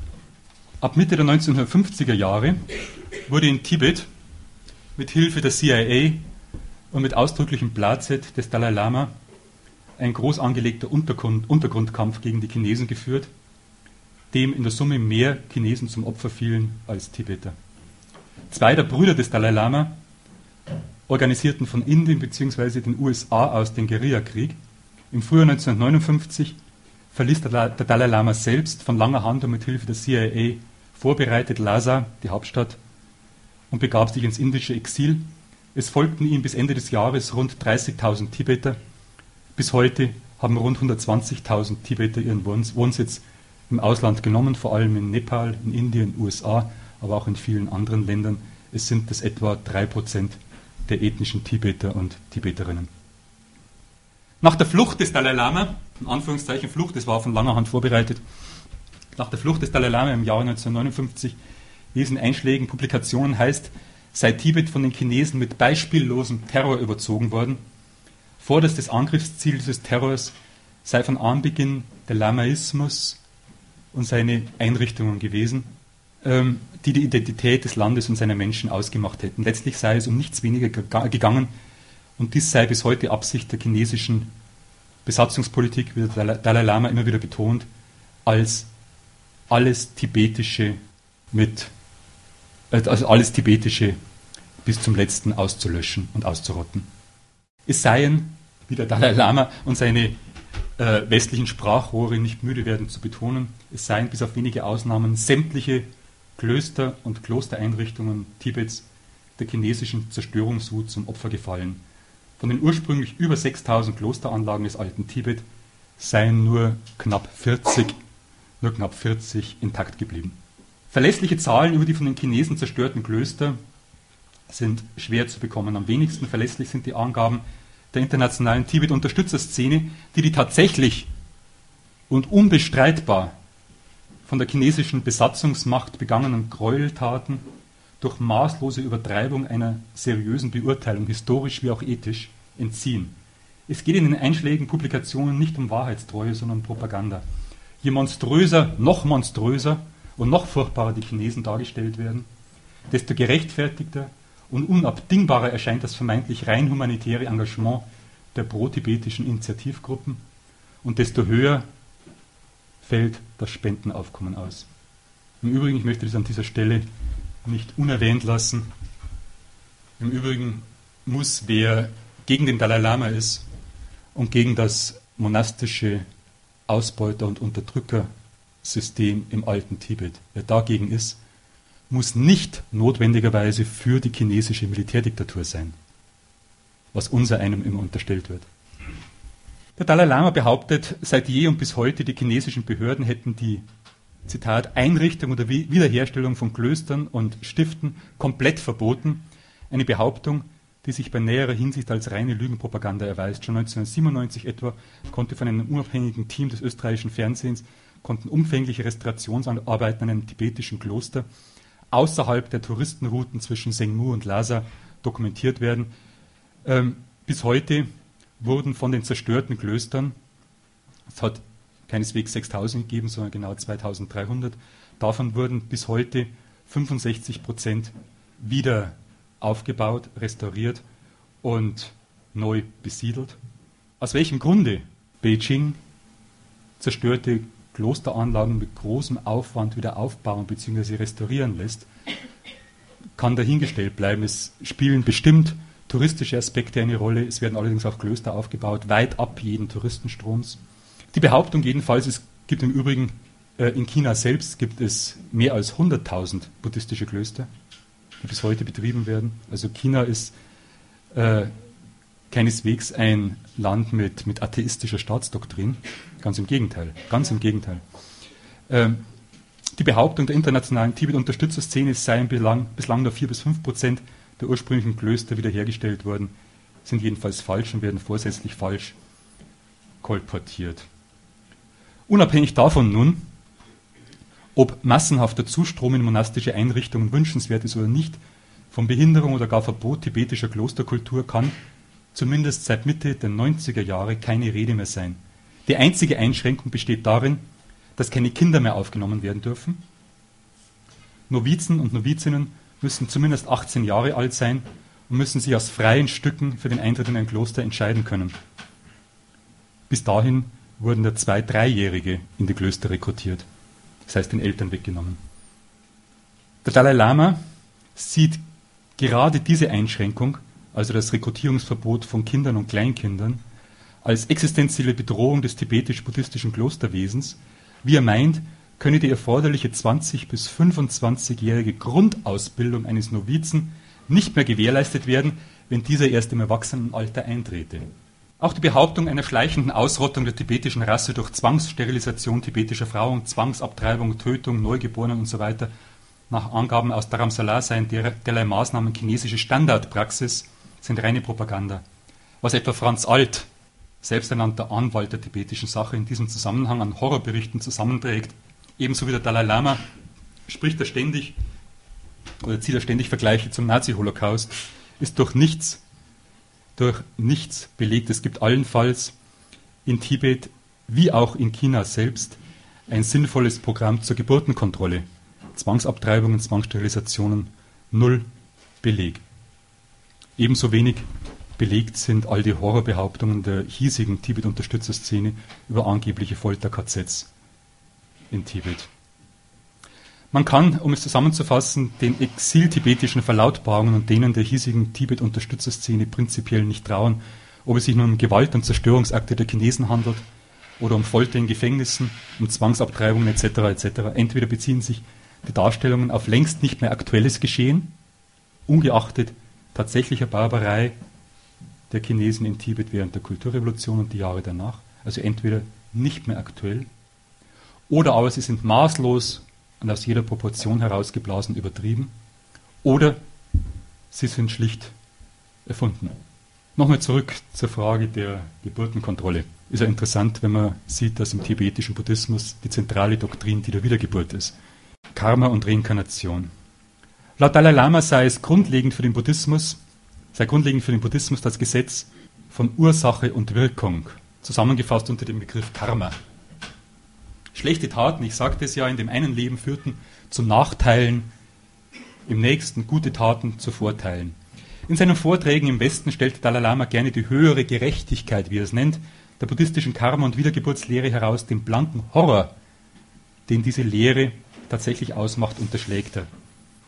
Ab Mitte der neunzehnhundertfünfziger Jahre wurde in Tibet mit Hilfe der C I A und mit ausdrücklichem Blazet des Dalai Lama ein groß angelegter Untergrund, Untergrundkampf gegen die Chinesen geführt, dem in der Summe mehr Chinesen zum Opfer fielen als Tibeter. Zwei der Brüder des Dalai Lama organisierten von Indien bzw. den U S A aus den Guerillakrieg. Im Frühjahr neunzehnhundertneunundfünfzig verließ der Dalai Lama selbst von langer Hand und mit Hilfe der C I A vorbereitet Lhasa, die Hauptstadt, und begab sich ins indische Exil. Es folgten ihm bis Ende des Jahres rund dreißigtausend Tibeter. Bis heute haben rund hundertzwanzigtausend Tibeter ihren Wohnsitz im Ausland genommen, vor allem in Nepal, in Indien, in den U S A, aber auch in vielen anderen Ländern. Es sind das etwa drei Prozent der ethnischen Tibeter und Tibeterinnen. Nach der Flucht des Dalai Lama, in Anführungszeichen Flucht, das war von langer Hand vorbereitet, nach der Flucht des Dalai Lama im Jahre neunzehnhundertneunundfünfzig, wie es in einschlägigen Publikationen heißt, sei Tibet von den Chinesen mit beispiellosem Terror überzogen worden. Vorderstes Angriffsziel dieses Terrors sei von Anbeginn der Lamaismus und seine Einrichtungen gewesen, ähm, die die Identität des Landes und seiner Menschen ausgemacht hätten. Letztlich sei es um nichts weniger gegangen, und dies sei bis heute Absicht der chinesischen Besatzungspolitik, wie der Dalai Lama immer wieder betont, als alles Tibetische mit, also alles Tibetische bis zum Letzten auszulöschen und auszurotten. Es seien, wie der Dalai Lama und seine äh, westlichen Sprachrohre nicht müde werden zu betonen, es seien bis auf wenige Ausnahmen sämtliche Klöster und Klostereinrichtungen Tibets der chinesischen Zerstörungswut zum Opfer gefallen. Von den ursprünglich über sechstausend Klosteranlagen des alten Tibet seien nur knapp vierzig, nur knapp vierzig intakt geblieben. Verlässliche Zahlen über die von den Chinesen zerstörten Klöster sind schwer zu bekommen. Am wenigsten verlässlich sind die Angaben der internationalen Tibet-Unterstützerszene, die die tatsächlich und unbestreitbar von der chinesischen Besatzungsmacht begangenen Gräueltaten durch maßlose Übertreibung einer seriösen Beurteilung, historisch wie auch ethisch, entziehen. Es geht in den einschlägigen Publikationen nicht um Wahrheitstreue, sondern um Propaganda. Je monströser, noch monströser und noch furchtbarer die Chinesen dargestellt werden, desto gerechtfertigter und unabdingbarer erscheint das vermeintlich rein humanitäre Engagement der pro-tibetischen Initiativgruppen und desto höher fällt das Spendenaufkommen aus. Im Übrigen, ich möchte das an dieser Stelle nicht unerwähnt lassen, im Übrigen muss, wer gegen den Dalai Lama ist und gegen das monastische Ausbeuter- und Unterdrückersystem im alten Tibet, wer dagegen ist, muss nicht notwendigerweise für die chinesische Militärdiktatur sein, was unser einem immer unterstellt wird. Der Dalai Lama behauptet, seit je und bis heute die chinesischen Behörden hätten die, Zitat, Einrichtung oder Wiederherstellung von Klöstern und Stiften komplett verboten. Eine Behauptung, die sich bei näherer Hinsicht als reine Lügenpropaganda erweist. Schon neunzehnhundertsiebenundneunzig etwa konnte von einem unabhängigen Team des österreichischen Fernsehens konnten umfängliche Restaurationsarbeiten an einem tibetischen Kloster außerhalb der Touristenrouten zwischen Sengmu und Lhasa dokumentiert werden. Ähm, bis heute wurden von den zerstörten Klöstern, es hat keineswegs sechstausend gegeben, sondern genau zweitausenddreihundert, davon wurden bis heute fünfundsechzig Prozent wieder aufgebaut, restauriert und neu besiedelt. Aus welchem Grunde Beijing zerstörte Klosteranlagen mit großem Aufwand wieder aufbauen bzw. restaurieren lässt, kann dahingestellt bleiben. Es spielen bestimmt touristische Aspekte eine Rolle, es werden allerdings auch Klöster aufgebaut, weit ab jeden Touristenstroms. Die Behauptung jedenfalls, es gibt im Übrigen äh, in China selbst gibt es mehr als hunderttausend buddhistische Klöster, die bis heute betrieben werden. Also China ist äh, keineswegs ein Land mit, mit atheistischer Staatsdoktrin, ganz im Gegenteil, ganz im Gegenteil. Ähm, die Behauptung der internationalen Tibet-Unterstützerszene, es seien bislang, bislang nur vier bis fünf Prozent der ursprünglichen Klöster wiederhergestellt worden, sind jedenfalls falsch und werden vorsätzlich falsch kolportiert. Unabhängig davon nun, ob massenhafter Zustrom in monastische Einrichtungen wünschenswert ist oder nicht, von Behinderung oder gar Verbot tibetischer Klosterkultur kann zumindest seit Mitte der neunziger Jahre keine Rede mehr sein. Die einzige Einschränkung besteht darin, dass keine Kinder mehr aufgenommen werden dürfen. Novizen und Novizinnen müssen zumindest achtzehn Jahre alt sein und müssen sich aus freien Stücken für den Eintritt in ein Kloster entscheiden können. Bis dahin wurden ja zwei-, dreijährige in die Klöster rekrutiert, das heißt den Eltern weggenommen. Der Dalai Lama sieht gerade diese Einschränkung, also das Rekrutierungsverbot von Kindern und Kleinkindern, als existenzielle Bedrohung des tibetisch-buddhistischen Klosterwesens, wie er meint, könne die erforderliche zwanzig- bis fünfundzwanzigjährige Grundausbildung eines Novizen nicht mehr gewährleistet werden, wenn dieser erst im Erwachsenenalter eintrete. Auch die Behauptung einer schleichenden Ausrottung der tibetischen Rasse durch Zwangssterilisation tibetischer Frauen, Zwangsabtreibung, Tötung, Neugeborenen usw. nach Angaben aus Dharamsala seien der, derlei Maßnahmen chinesische Standardpraxis, sind reine Propaganda. Was etwa Franz Alt, selbsternannter Anwalt der tibetischen Sache, in diesem Zusammenhang an Horrorberichten zusammenträgt, ebenso wie der Dalai Lama, spricht er ständig oder zieht er ständig Vergleiche zum Nazi-Holocaust, ist durch nichts, durch nichts belegt. Es gibt allenfalls in Tibet wie auch in China selbst ein sinnvolles Programm zur Geburtenkontrolle. Zwangsabtreibungen, Zwangssterilisationen, null Beleg. Ebenso wenig belegt sind all die Horrorbehauptungen der hiesigen Tibet-Unterstützerszene über angebliche Folter-K Zs in Tibet. Man kann, um es zusammenzufassen, den exil-tibetischen Verlautbarungen und denen der hiesigen Tibet-Unterstützerszene prinzipiell nicht trauen, ob es sich nun um Gewalt- und Zerstörungsakte der Chinesen handelt oder um Folter in Gefängnissen, um Zwangsabtreibungen et cetera et cetera. Entweder beziehen sich die Darstellungen auf längst nicht mehr aktuelles Geschehen, ungeachtet tatsächlicher Barbarei der Chinesen in Tibet während der Kulturrevolution und die Jahre danach, also entweder nicht mehr aktuell, oder aber sie sind maßlos und aus jeder Proportion herausgeblasen übertrieben, oder sie sind schlicht erfunden. Nochmal zurück zur Frage der Geburtenkontrolle. Ist ja interessant, wenn man sieht, dass im tibetischen Buddhismus die zentrale Doktrin die der Wiedergeburt ist. Karma und Reinkarnation. Laut Dalai Lama sei es grundlegend für den Buddhismus, sei grundlegend für den Buddhismus das Gesetz von Ursache und Wirkung, zusammengefasst unter dem Begriff Karma. Schlechte Taten, ich sagte es ja, in dem einen Leben führten zu Nachteilen, im nächsten gute Taten zu Vorteilen. In seinen Vorträgen im Westen stellte Dalai Lama gerne die höhere Gerechtigkeit, wie er es nennt, der buddhistischen Karma- und Wiedergeburtslehre heraus, den blanken Horror, den diese Lehre tatsächlich ausmacht, unterschlägt er.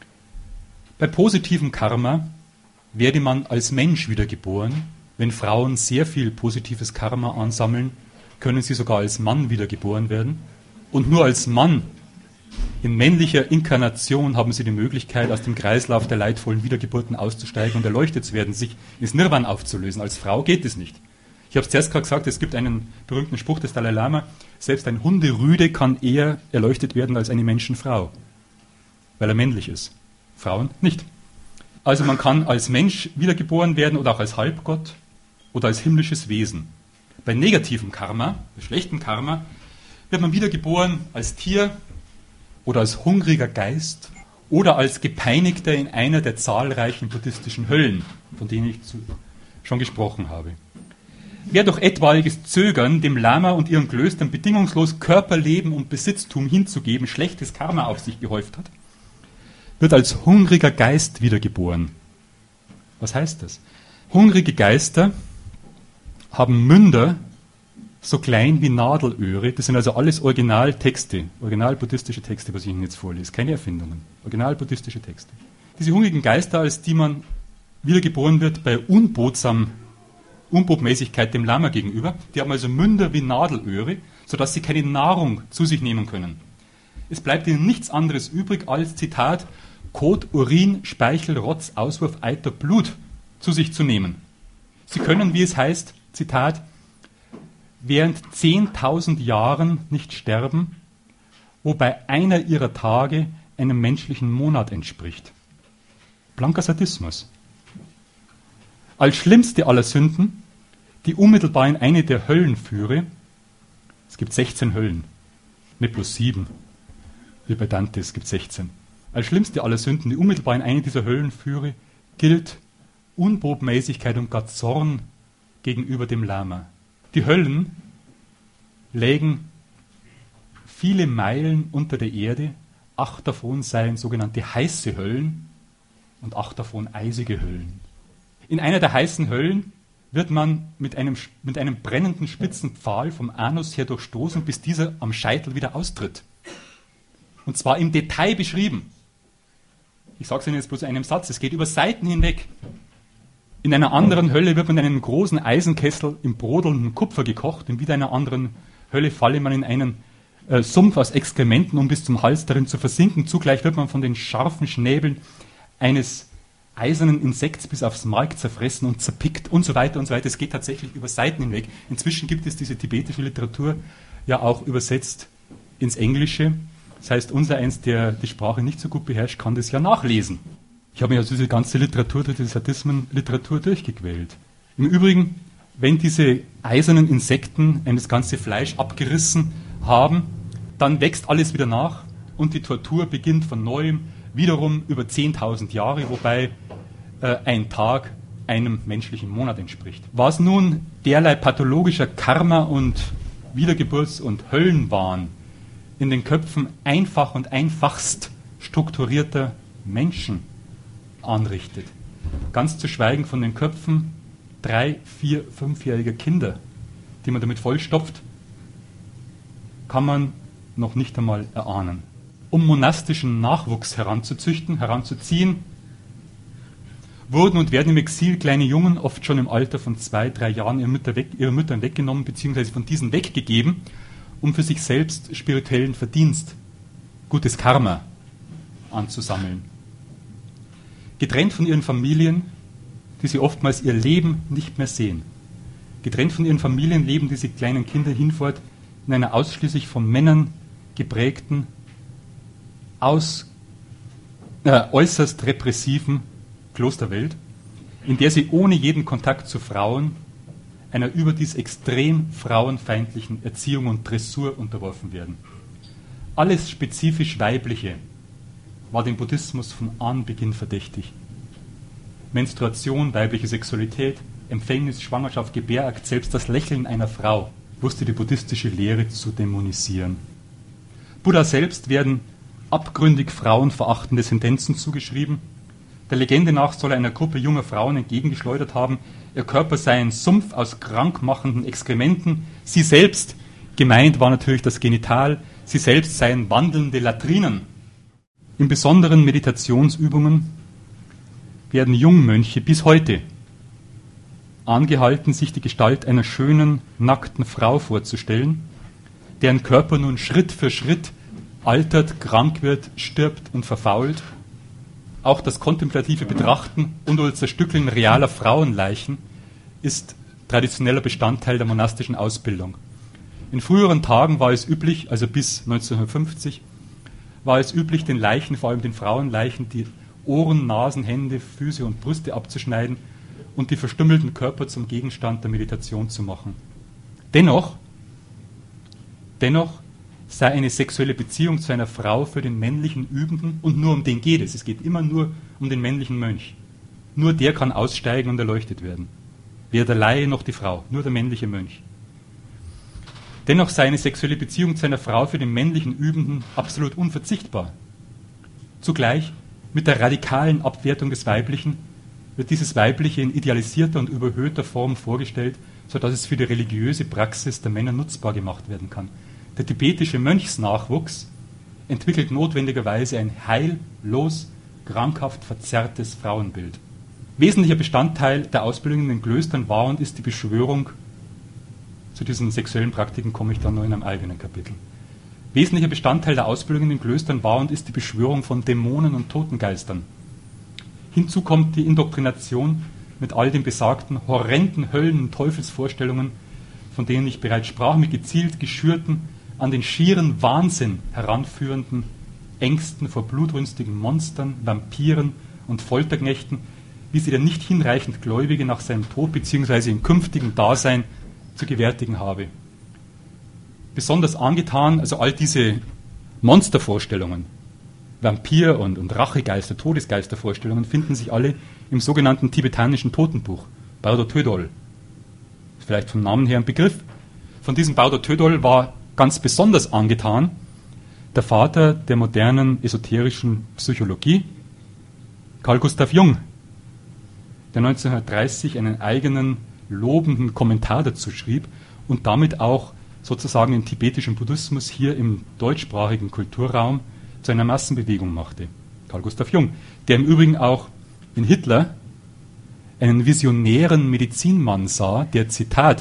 Bei positivem Karma werde man als Mensch wiedergeboren. Wenn Frauen sehr viel positives Karma ansammeln, können sie sogar als Mann wiedergeboren werden. Und nur als Mann in männlicher Inkarnation haben sie die Möglichkeit, aus dem Kreislauf der leidvollen Wiedergeburten auszusteigen und erleuchtet zu werden, sich ins Nirvana aufzulösen. Als Frau geht es nicht. Ich habe es zuerst gerade gesagt, es gibt einen berühmten Spruch des Dalai Lama, selbst ein Hunderüde kann eher erleuchtet werden als eine Menschenfrau, weil er männlich ist. Frauen nicht. Also man kann als Mensch wiedergeboren werden oder auch als Halbgott oder als himmlisches Wesen. Bei negativem Karma, bei schlechtem Karma, wird man wiedergeboren als Tier oder als hungriger Geist oder als Gepeinigter in einer der zahlreichen buddhistischen Höllen, von denen ich zu, schon gesprochen habe. Wer durch etwaiges Zögern dem Lama und ihren Klöstern bedingungslos Körperleben und Besitztum hinzugeben schlechtes Karma auf sich gehäuft hat, wird als hungriger Geist wiedergeboren. Was heißt das? Hungrige Geister haben Münder so klein wie Nadelöhre. Das sind also alles Originaltexte, original-buddhistische Texte, was ich Ihnen jetzt vorlese. Keine Erfindungen. Original-buddhistische Texte. Diese hungrigen Geister, als die man wiedergeboren wird bei unbotsam, Unbotmäßigkeit dem Lama gegenüber, die haben also Münder wie Nadelöhre, sodass sie keine Nahrung zu sich nehmen können. Es bleibt ihnen nichts anderes übrig als, Zitat, Kot, Urin, Speichel, Rotz, Auswurf, Eiter, Blut zu sich zu nehmen. Sie können, wie es heißt, Zitat, während zehntausend Jahren nicht sterben, wobei einer ihrer Tage einem menschlichen Monat entspricht. Blanker Sadismus. Als schlimmste aller Sünden, die unmittelbar in eine der Höllen führe, es gibt sechzehn Höllen, nicht bloß sieben, wie bei Dante, es gibt sechzehn. Als schlimmste aller Sünden, die unmittelbar in eine dieser Höllen führe, gilt Unbotmäßigkeit und gar Zorn gegenüber dem Lama. Die Höllen lägen viele Meilen unter der Erde, acht davon seien sogenannte heiße Höllen und acht davon eisige Höllen. In einer der heißen Höllen wird man mit einem, mit einem brennenden spitzen Pfahl vom Anus her durchstoßen, bis dieser am Scheitel wieder austritt. Und zwar im Detail beschrieben. Ich sage es Ihnen jetzt bloß in einem Satz, es geht über Seiten hinweg. In einer anderen Hölle wird man in einem großen Eisenkessel im brodelnden Kupfer gekocht. In wieder einer anderen Hölle falle man in einen äh, Sumpf aus Exkrementen, um bis zum Hals darin zu versinken. Zugleich wird man von den scharfen Schnäbeln eines eisernen Insekts bis aufs Mark zerfressen und zerpickt und so weiter und so weiter. Es geht tatsächlich über Seiten hinweg. Inzwischen gibt es diese tibetische Literatur ja auch übersetzt ins Englische. Das heißt, unser eins, der die Sprache nicht so gut beherrscht, kann das ja nachlesen. Ich habe mir also diese ganze Literatur, diese Sadismen-Literatur durchgequält. Im Übrigen, wenn diese eisernen Insekten das ganze Fleisch abgerissen haben, dann wächst alles wieder nach und die Tortur beginnt von neuem, wiederum über zehntausend Jahre, wobei äh, ein Tag einem menschlichen Monat entspricht. Was nun derlei pathologischer Karma und Wiedergeburts- und Höllenwahn in den Köpfen einfach und einfachst strukturierter Menschen anrichtet, ganz zu schweigen von den Köpfen drei-, vier-, fünfjähriger Kinder, die man damit vollstopft, kann man noch nicht einmal erahnen. Um monastischen Nachwuchs heranzuzüchten, heranzuziehen, wurden und werden im Exil kleine Jungen oft schon im Alter von zwei, drei Jahren ihre, Mütter weg, ihre Müttern weggenommen bzw. von diesen weggegeben, um für sich selbst spirituellen Verdienst, gutes Karma anzusammeln. Getrennt von ihren Familien, die sie oftmals ihr Leben nicht mehr sehen. Getrennt von ihren Familien leben diese kleinen Kinder hinfort in einer ausschließlich von Männern geprägten, aus, äh, äußerst repressiven Klosterwelt, in der sie ohne jeden Kontakt zu Frauen einer überdies extrem frauenfeindlichen Erziehung und Dressur unterworfen werden. Alles spezifisch Weibliche war dem Buddhismus von Anbeginn verdächtig. Menstruation, weibliche Sexualität, Empfängnis, Schwangerschaft, Gebärakt, selbst das Lächeln einer Frau wusste die buddhistische Lehre zu dämonisieren. Buddha selbst werden abgründig frauenverachtende Sentenzen zugeschrieben. Der Legende nach soll er einer Gruppe junger Frauen entgegengeschleudert haben, ihr Körper sei ein Sumpf aus krankmachenden Exkrementen, sie selbst, gemeint war natürlich das Genital, sie selbst seien wandelnde Latrinen. In besonderen Meditationsübungen werden Jungmönche bis heute angehalten, sich die Gestalt einer schönen, nackten Frau vorzustellen, deren Körper nun Schritt für Schritt altert, krank wird, stirbt und verfault. Auch das kontemplative Betrachten und oder Zerstückeln realer Frauenleichen ist traditioneller Bestandteil der monastischen Ausbildung. In früheren Tagen war es üblich, also bis neunzehnhundertfünfzig, war es üblich, den Leichen, vor allem den Frauenleichen, die Ohren, Nasen, Hände, Füße und Brüste abzuschneiden und die verstümmelten Körper zum Gegenstand der Meditation zu machen. Dennoch, dennoch sei eine sexuelle Beziehung zu einer Frau für den männlichen Übenden, und nur um den geht es, es geht immer nur um den männlichen Mönch. Nur der kann aussteigen und erleuchtet werden. Weder der Laie noch die Frau, nur der männliche Mönch. Dennoch sei eine sexuelle Beziehung zu einer Frau für den männlichen Übenden absolut unverzichtbar. Zugleich, mit der radikalen Abwertung des Weiblichen, wird dieses Weibliche in idealisierter und überhöhter Form vorgestellt, sodass es für die religiöse Praxis der Männer nutzbar gemacht werden kann. Der tibetische Mönchsnachwuchs entwickelt notwendigerweise ein heillos, krankhaft verzerrtes Frauenbild. Wesentlicher Bestandteil der Ausbildung in den Klöstern war und ist die Beschwörung. Zu diesen sexuellen Praktiken komme ich dann noch in einem eigenen Kapitel. Wesentlicher Bestandteil der Ausbildung in den Klöstern war und ist die Beschwörung von Dämonen und Totengeistern. Hinzu kommt die Indoktrination mit all den besagten horrenden Höllen- und Teufelsvorstellungen, von denen ich bereits sprach, mit gezielt geschürten, an den schieren Wahnsinn heranführenden Ängsten vor blutrünstigen Monstern, Vampiren und Folterknechten, wie sie der nicht hinreichend Gläubige nach seinem Tod bzw. im künftigen Dasein zu gewärtigen habe. Besonders angetan, also all diese Monstervorstellungen, Vampir- und, und Rachegeister, Todesgeistervorstellungen, finden sich alle im sogenannten tibetanischen Totenbuch, Bardo Tödol. Vielleicht vom Namen her ein Begriff. Von diesem Bardo Tödol war ganz besonders angetan der Vater der modernen esoterischen Psychologie, Carl Gustav Jung, der neunzehnhundertdreißig einen eigenen lobenden Kommentar dazu schrieb und damit auch sozusagen den tibetischen Buddhismus hier im deutschsprachigen Kulturraum zu einer Massenbewegung machte. Carl Gustav Jung, der im Übrigen auch in Hitler einen visionären Medizinmann sah, der, Zitat,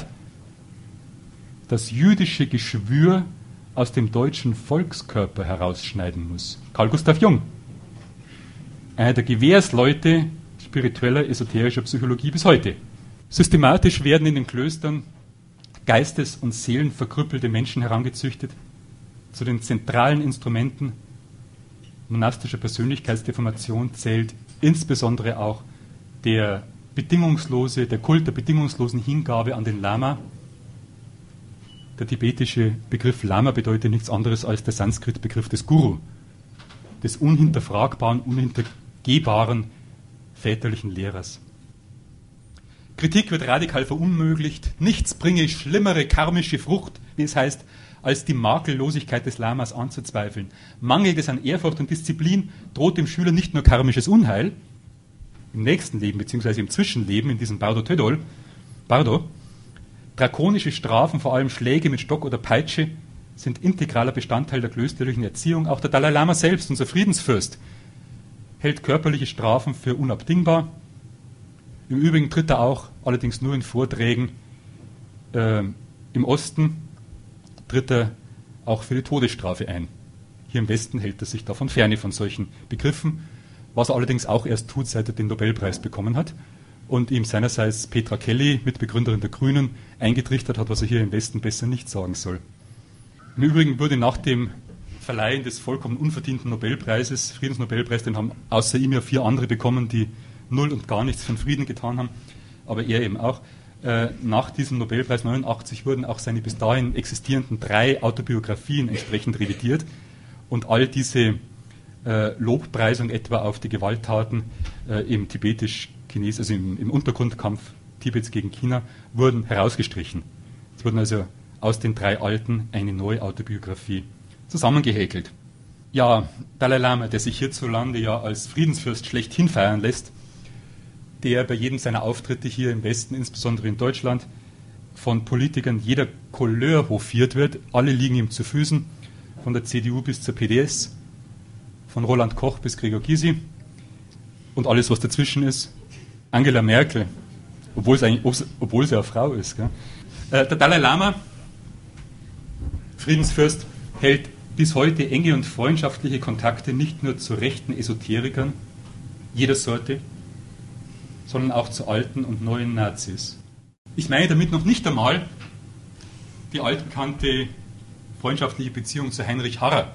das jüdische Geschwür aus dem deutschen Volkskörper herausschneiden muss. Carl Gustav Jung, einer der Gewährsleute spiritueller, esoterischer Psychologie bis heute. Systematisch werden in den Klöstern geistes- und seelenverkrüppelte Menschen herangezüchtet. Zu den zentralen Instrumenten monastischer Persönlichkeitsdeformation zählt insbesondere auch der bedingungslose, der Kult der bedingungslosen Hingabe an den Lama. Der tibetische Begriff Lama bedeutet nichts anderes als der Sanskrit-Begriff des Guru, des unhinterfragbaren, unhintergehbaren väterlichen Lehrers. Kritik wird radikal verunmöglicht. Nichts bringe schlimmere karmische Frucht, wie es heißt, als die Makellosigkeit des Lamas anzuzweifeln. Mangelt es an Ehrfurcht und Disziplin, droht dem Schüler nicht nur karmisches Unheil im nächsten Leben bzw. im Zwischenleben, in diesem Bardo Tödol, Bardo, drakonische Strafen, vor allem Schläge mit Stock oder Peitsche, sind integraler Bestandteil der klösterlichen Erziehung. Auch der Dalai Lama selbst, unser Friedensfürst, hält körperliche Strafen für unabdingbar. Im Übrigen tritt er auch, allerdings nur in Vorträgen, äh, im Osten tritt er auch für die Todesstrafe ein. Hier im Westen hält er sich davon ferne von solchen Begriffen, was er allerdings auch erst tut, seit er den Nobelpreis bekommen hat und ihm seinerseits Petra Kelly, Mitbegründerin der Grünen, eingetrichtert hat, was er hier im Westen besser nicht sagen soll. Im Übrigen wurde nach dem Verleihen des vollkommen unverdienten Nobelpreises, Friedensnobelpreis, den haben außer ihm ja vier andere bekommen, die null und gar nichts für den Frieden getan haben, aber er eben auch. Äh, nach diesem Nobelpreis neunundachtzig wurden auch seine bis dahin existierenden drei Autobiografien entsprechend revidiert und all diese äh, Lobpreisung etwa auf die Gewalttaten äh, im tibetisch-Chines, also im, im Untergrundkampf Tibets gegen China, wurden herausgestrichen. Es wurden also aus den drei alten eine neue Autobiografie zusammengehäkelt. Ja, Dalai Lama, der sich hierzulande ja als Friedensfürst schlechthin feiern lässt, der bei jedem seiner Auftritte hier im Westen, insbesondere in Deutschland, von Politikern jeder Couleur hofiert wird. Alle liegen ihm zu Füßen, von der C D U bis zur P D S, von Roland Koch bis Gregor Gysi und alles, was dazwischen ist. Angela Merkel, obwohl es eigentlich, obwohl sie eine Frau ist. Gell? Äh, der Dalai Lama, Friedensfürst, hält bis heute enge und freundschaftliche Kontakte nicht nur zu rechten Esoterikern jeder Sorte, sondern auch zu alten und neuen Nazis. Ich meine damit noch nicht einmal die altbekannte freundschaftliche Beziehung zu Heinrich Harrer,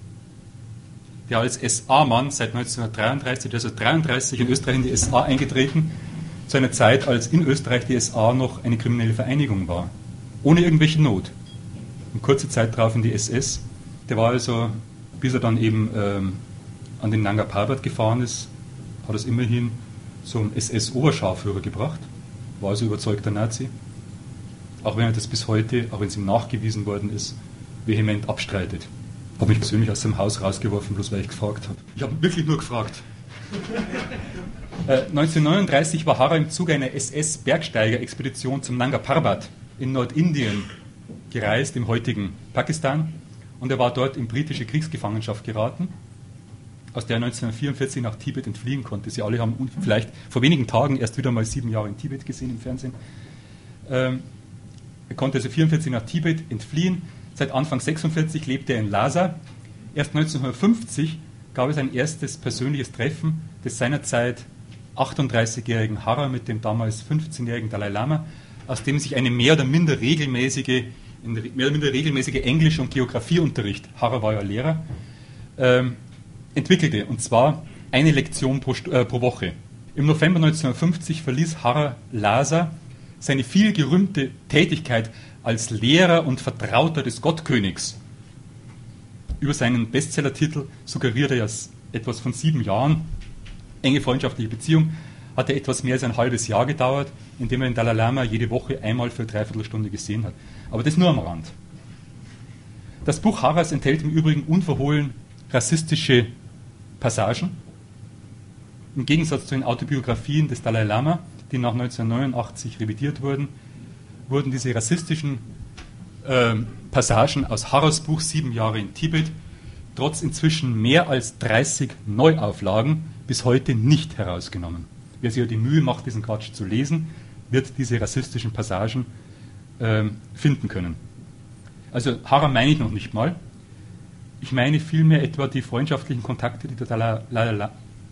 der als S A-Mann seit neunzehnhundertdreiunddreißig, der ist also dreiunddreißig in Österreich in die S A eingetreten, zu einer Zeit, als in Österreich die S A noch eine kriminelle Vereinigung war, ohne irgendwelche Not. Und kurze Zeit darauf in die S S. Der war also, bis er dann eben ähm, an den Nanga Parbat gefahren ist, hat es immerhin zum S S-Oberscharführer gebracht, war also überzeugter Nazi, auch wenn er das bis heute, auch wenn es ihm nachgewiesen worden ist, vehement abstreitet. Habe mich persönlich aus seinem Haus rausgeworfen, bloß weil ich gefragt habe. Ich habe wirklich nur gefragt. äh, neunzehnhundertneununddreißig war Harrer im Zuge einer S S-Bergsteiger-Expedition zum Nanga Parbat in Nordindien gereist, im heutigen Pakistan, und er war dort in britische Kriegsgefangenschaft geraten, aus der er neunzehnhundertvierundvierzig nach Tibet entfliehen konnte. Sie alle haben vielleicht vor wenigen Tagen erst wieder mal sieben Jahre in Tibet gesehen im Fernsehen. Ähm, er konnte also neunzehnhundertvierundvierzig nach Tibet entfliehen. Seit Anfang sechsundvierzig lebte er in Lhasa. Erst neunzehnhundertfünfzig gab es ein erstes persönliches Treffen des seinerzeit achtunddreißigjährigen Harrer mit dem damals fünfzehnjährigen Dalai Lama, aus dem sich eine mehr oder minder regelmäßige, mehr oder minder regelmäßige Englisch- und Geografieunterricht, Harrer war ja Lehrer, ähm, entwickelte, und zwar eine Lektion pro, äh, pro Woche. Im November neunzehnhundertfünfzig verließ Harrer Lhasa. Seine viel gerühmte Tätigkeit als Lehrer und Vertrauter des Gottkönigs. Über seinen Bestsellertitel suggeriert er ja etwas von sieben Jahren. Enge freundschaftliche Beziehung hatte etwas mehr als ein halbes Jahr gedauert, indem er den Dalai Lama jede Woche einmal für eine Dreiviertelstunde gesehen hat. Aber das nur am Rand. Das Buch Harrers enthält im Übrigen unverhohlen rassistische Passagen. Im Gegensatz zu den Autobiografien des Dalai Lama, die nach neunzehnhundertneunundachtzig revidiert wurden, wurden diese rassistischen äh, Passagen aus Harrers Buch Sieben Jahre in Tibet trotz inzwischen mehr als dreißig Neuauflagen bis heute nicht herausgenommen. wer sich ja die Mühe macht, diesen Quatsch zu lesen, wird diese rassistischen Passagen äh, finden können. Also Harrer meine ich noch nicht mal. Ich meine vielmehr etwa die freundschaftlichen Kontakte, die der Dalai, Dalai,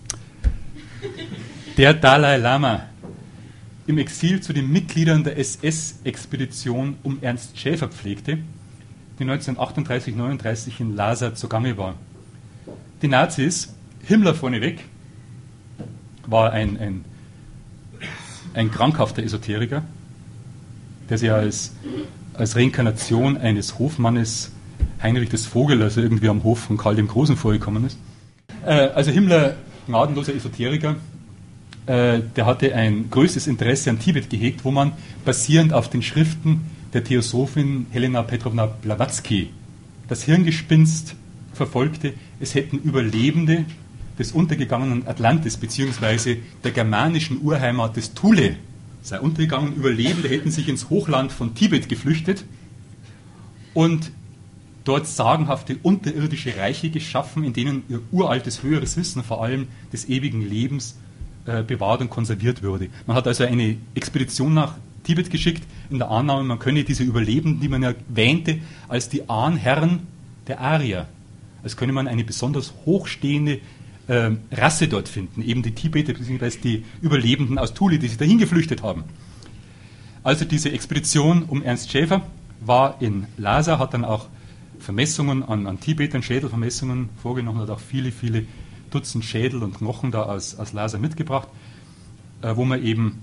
der Dalai Lama im Exil zu den Mitgliedern der S S-Expedition um Ernst Schäfer pflegte, die neunzehnhundertachtunddreißig neununddreißig in Lhasa zugange war. Die Nazis, Himmler vorneweg, war ein, ein, ein krankhafter Esoteriker, der sich als, als Reinkarnation eines Hofmannes Heinrich des Vogel, also irgendwie am Hof von Karl dem Großen vorgekommen ist. Äh, also Himmler, gnadenloser Esoteriker, äh, der hatte ein größtes Interesse an Tibet gehegt, wo man basierend auf den Schriften der Theosophin Helena Petrovna Blavatsky das Hirngespinst verfolgte, es hätten Überlebende des untergegangenen Atlantis bzw. der germanischen Urheimat des Thule, sei untergegangen, Überlebende hätten sich ins Hochland von Tibet geflüchtet und dort sagenhafte unterirdische Reiche geschaffen, in denen ihr uraltes, höheres Wissen, vor allem des ewigen Lebens, äh, bewahrt und konserviert würde. Man hat also eine Expedition nach Tibet geschickt, in der Annahme, man könne diese Überlebenden, die man ja wähnte, als die Ahnherren der Arier, als könne man eine besonders hochstehende äh, Rasse dort finden, eben die Tibeter, beziehungsweise die Überlebenden aus Thule, die sich dahin geflüchtet haben. Also diese Expedition um Ernst Schäfer war in Lhasa, hat dann auch Vermessungen an, an Tibetern, Schädelvermessungen vorgenommen, hat auch viele, viele Dutzend Schädel und Knochen da aus, aus Lhasa mitgebracht, äh, wo man eben,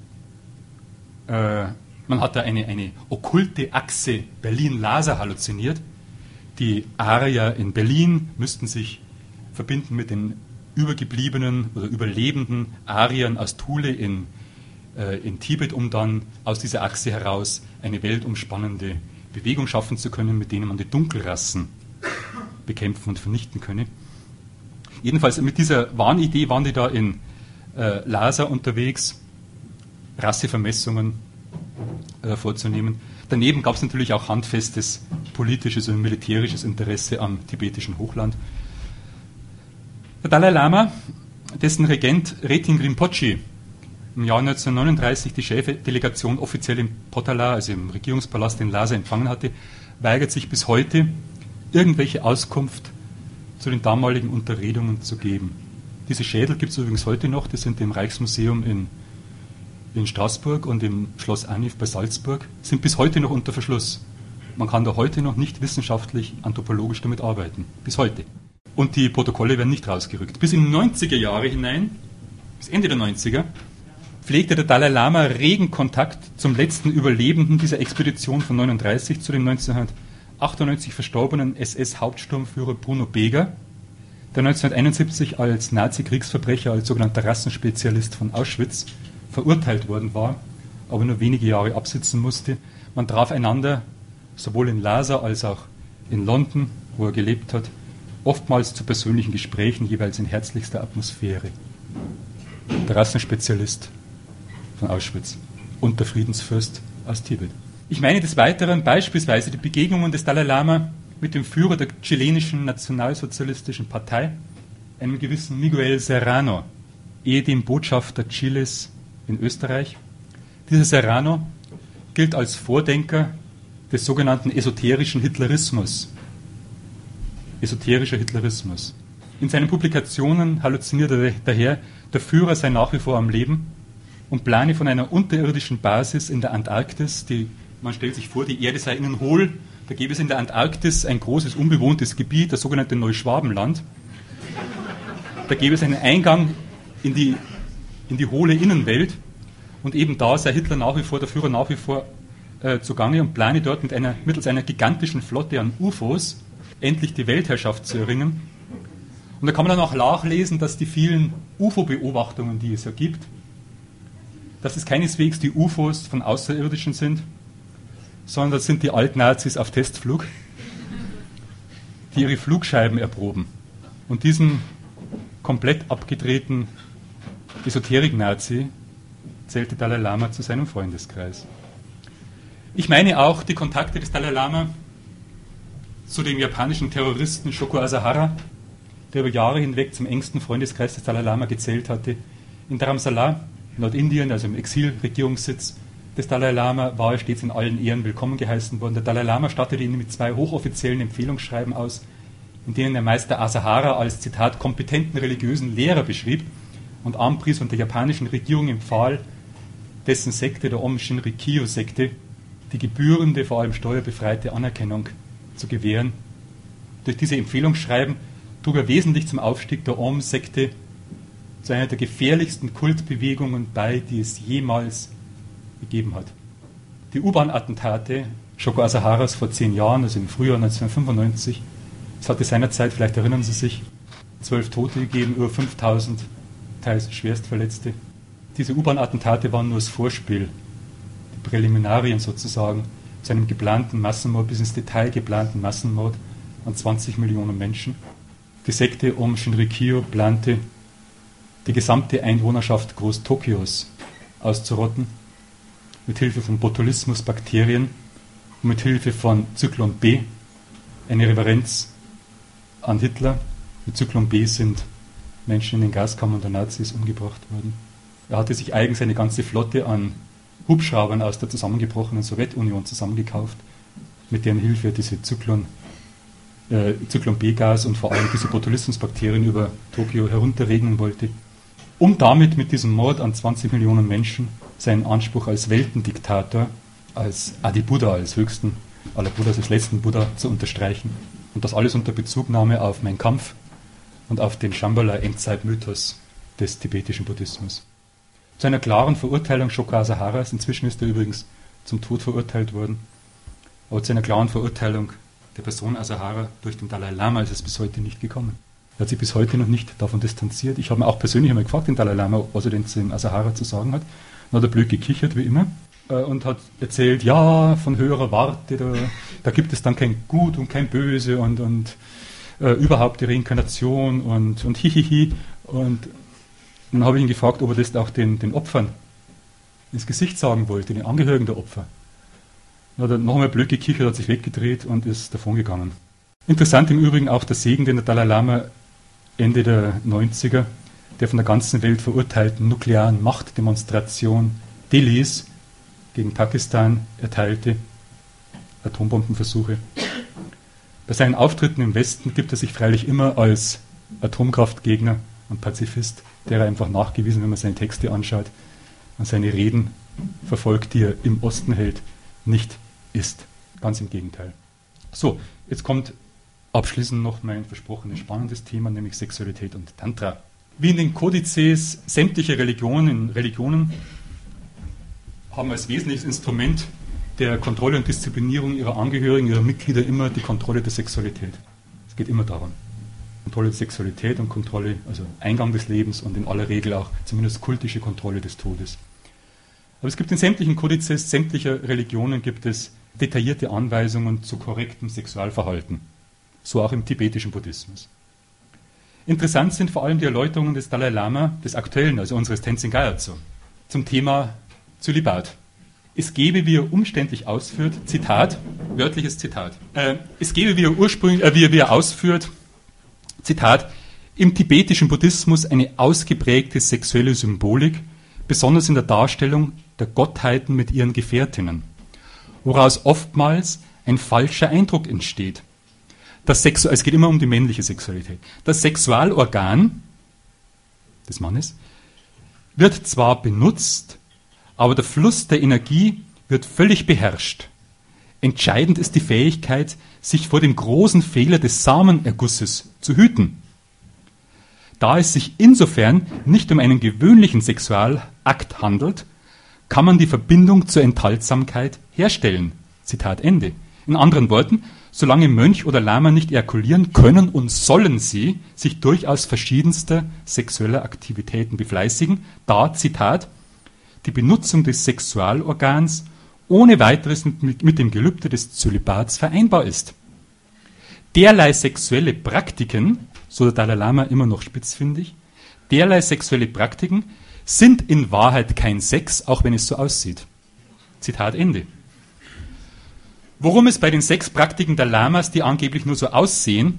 äh, man hat da eine, eine okkulte Achse Berlin-Lhasa halluziniert. Die Arier in Berlin müssten sich verbinden mit den übergebliebenen oder überlebenden Ariern aus Thule in, äh, in Tibet, um dann aus dieser Achse heraus eine weltumspannende Bewegung schaffen zu können, mit denen man die Dunkelrassen bekämpfen und vernichten könne. Jedenfalls mit dieser Wahnidee waren die da in äh, Lhasa unterwegs, Rassevermessungen äh, vorzunehmen. Daneben gab es natürlich auch handfestes politisches und militärisches Interesse am tibetischen Hochland. Der Dalai Lama, dessen Regent Retin Rinpoche im Jahr neunzehnhundertneununddreißig die Schäfer-Delegation offiziell im Potala, also im Regierungspalast in Lhasa, empfangen hatte, weigert sich bis heute, irgendwelche Auskunft zu den damaligen Unterredungen zu geben. Diese Schädel gibt es übrigens heute noch, die sind im Rijksmuseum in, in Straßburg und im Schloss Aniv bei Salzburg, sind bis heute noch unter Verschluss. Man kann da heute noch nicht wissenschaftlich, anthropologisch damit arbeiten. Bis heute. Und die Protokolle werden nicht rausgerückt. Bis in die neunziger Jahre hinein, bis Ende der neunziger, pflegte der Dalai Lama regen Kontakt zum letzten Überlebenden dieser Expedition von neununddreißig, zu dem neunzehnhundertachtundneunzig verstorbenen S S-Hauptsturmführer Bruno Beger, der neunzehnhunderteinundsiebzig als Nazi-Kriegsverbrecher, als sogenannter Rassenspezialist von Auschwitz verurteilt worden war, aber nur wenige Jahre absitzen musste. Man traf einander, sowohl in Lhasa als auch in London, wo er gelebt hat, oftmals zu persönlichen Gesprächen, jeweils in herzlichster Atmosphäre. Der Rassenspezialist von Auschwitz und der Friedensfürst aus Tibet. Ich meine des Weiteren beispielsweise die Begegnungen des Dalai Lama mit dem Führer der chilenischen Nationalsozialistischen Partei, einem gewissen Miguel Serrano, ehedem Botschafter Chiles in Österreich. Dieser Serrano gilt als Vordenker des sogenannten esoterischen Hitlerismus. Esoterischer Hitlerismus. In seinen Publikationen halluziniert er daher, der Führer sei nach wie vor am Leben und plane von einer unterirdischen Basis in der Antarktis, die, man stellt sich vor, die Erde sei innen hohl, da gäbe es in der Antarktis ein großes unbewohntes Gebiet, das sogenannte Neuschwabenland. Da gäbe es einen Eingang in die, in die hohle Innenwelt und eben da sei Hitler nach wie vor, der Führer nach wie vor äh, zugange und plane dort mit einer, mittels einer gigantischen Flotte an U F Os endlich die Weltherrschaft zu erringen. Und da kann man dann auch nachlesen, dass die vielen U F O-Beobachtungen, die es ja gibt, dass es keineswegs die U F Os von Außerirdischen sind, sondern das sind die Altnazis auf Testflug, die ihre Flugscheiben erproben. Und diesen komplett abgedrehten Esoterik-Nazi zählte Dalai Lama zu seinem Freundeskreis. Ich meine auch die Kontakte des Dalai Lama zu dem japanischen Terroristen Shoko Asahara, der über Jahre hinweg zum engsten Freundeskreis des Dalai Lama gezählt hatte, In Dharamsala, Nordindien, also im Exilregierungssitz des Dalai Lama, war er stets in allen Ehren willkommen geheißen worden. Der Dalai Lama stattete ihn mit zwei hochoffiziellen Empfehlungsschreiben aus, in denen der Meister Asahara als, Zitat, kompetenten religiösen Lehrer beschrieb und anpries und der japanischen Regierung empfahl, dessen Sekte, der Om Shinrikyo-Sekte, die gebührende, vor allem steuerbefreite Anerkennung zu gewähren. Durch diese Empfehlungsschreiben trug er wesentlich zum Aufstieg der Om-Sekte zu einer der gefährlichsten Kultbewegungen bei, die es jemals gegeben hat. Die U-Bahn-Attentate Shoko Asaharas vor zehn Jahren, also im Frühjahr neunzehnhundertfünfundneunzig, es hatte seinerzeit, vielleicht erinnern Sie sich, zwölf Tote gegeben, über fünftausend, teils Schwerstverletzte. Diese U-Bahn-Attentate waren nur das Vorspiel, die Präliminarien sozusagen, zu einem geplanten Massenmord, bis ins Detail geplanten Massenmord an zwanzig Millionen Menschen. Die Sekte Om Shinrikyo plante, die gesamte Einwohnerschaft Groß-Tokios auszurotten, mit Hilfe von Botulismusbakterien und mit Hilfe von Zyklon B, eine Reverenz an Hitler. Mit Zyklon B sind Menschen in den Gaskammern der Nazis umgebracht worden. Er hatte sich eigens eine ganze Flotte an Hubschraubern aus der zusammengebrochenen Sowjetunion zusammengekauft, mit deren Hilfe diese Zyklon, äh, Zyklon B-Gas und vor allem diese Botulismusbakterien über Tokio herunterregnen wollte, um damit mit diesem Mord an zwanzig Millionen Menschen seinen Anspruch als Weltendiktator, als Adi-Buddha, als höchsten aller Buddhas, als letzten Buddha zu unterstreichen. Und das alles unter Bezugnahme auf Mein Kampf und auf den Shambhala-Endzeitmythos des tibetischen Buddhismus. Zu einer klaren Verurteilung Shoko Asaharas, inzwischen ist er übrigens zum Tod verurteilt worden, aber zu einer klaren Verurteilung der Person Asahara durch den Dalai Lama ist es bis heute nicht gekommen. Er hat sich bis heute noch nicht davon distanziert. Ich habe mir auch persönlich einmal gefragt, den Dalai Lama, was er denn zu dem Asahara zu sagen hat. Dann hat er blöd gekichert, wie immer, und hat erzählt, ja, von höherer Warte, da, da gibt es dann kein Gut und kein Böse und, und äh, überhaupt die Reinkarnation und, und hihihi. Und dann habe ich ihn gefragt, ob er das auch den, den Opfern ins Gesicht sagen wollte, den Angehörigen der Opfer. Dann hat er noch einmal blöd gekichert, hat sich weggedreht und ist davongegangen. Interessant im Übrigen auch der Segen, den der Dalai Lama Ende der neunziger der von der ganzen Welt verurteilten nuklearen Machtdemonstration Delhis gegen Pakistan erteilte, Atombombenversuche. Bei seinen Auftritten im Westen gibt er sich freilich immer als Atomkraftgegner und Pazifist, der er einfach nachgewiesen, wenn man seine Texte anschaut und seine Reden verfolgt, die er im Osten hält, nicht ist. Ganz im Gegenteil. So, jetzt kommt abschließend noch mein versprochenes spannendes Thema, nämlich Sexualität und Tantra. Wie in den Kodizes sämtlicher Religionen, Religionen haben als wesentliches Instrument der Kontrolle und Disziplinierung ihrer Angehörigen, ihrer Mitglieder immer die Kontrolle der Sexualität. Es geht immer darum. Kontrolle der Sexualität und Kontrolle, also Eingang des Lebens und in aller Regel auch zumindest kultische Kontrolle des Todes. Aber es gibt in sämtlichen Kodizes sämtlicher Religionen gibt es detaillierte Anweisungen zu korrektem Sexualverhalten. So auch im tibetischen Buddhismus. Interessant sind vor allem die Erläuterungen des Dalai Lama, des aktuellen, also unseres Tenzin Gyatso, zum Thema Zölibat. Es gebe, wie er umständlich ausführt, Zitat, wörtliches Zitat, äh, es gebe, wie er ursprünglich, äh, wie, er, wie er ausführt, Zitat, im tibetischen Buddhismus eine ausgeprägte sexuelle Symbolik, besonders in der Darstellung der Gottheiten mit ihren Gefährtinnen, woraus oftmals ein falscher Eindruck entsteht. Das Sexu- es geht immer um die männliche Sexualität. Das Sexualorgan des Mannes wird zwar benutzt, aber der Fluss der Energie wird völlig beherrscht. Entscheidend ist die Fähigkeit, sich vor dem großen Fehler des Samenergusses zu hüten. Da es sich insofern nicht um einen gewöhnlichen Sexualakt handelt, kann man die Verbindung zur Enthaltsamkeit herstellen. Zitat Ende. In anderen Worten, solange Mönch oder Lama nicht ejakulieren, können und sollen sie sich durchaus verschiedenster sexueller Aktivitäten befleißigen, da, Zitat, die Benutzung des Sexualorgans ohne weiteres mit, mit dem Gelübde des Zölibats vereinbar ist. Derlei sexuelle Praktiken, so der Dalai Lama immer noch spitzfindig, derlei sexuelle Praktiken sind in Wahrheit kein Sex, auch wenn es so aussieht. Zitat Ende. Worum es bei den Sexpraktiken der Lamas, die angeblich nur so aussehen,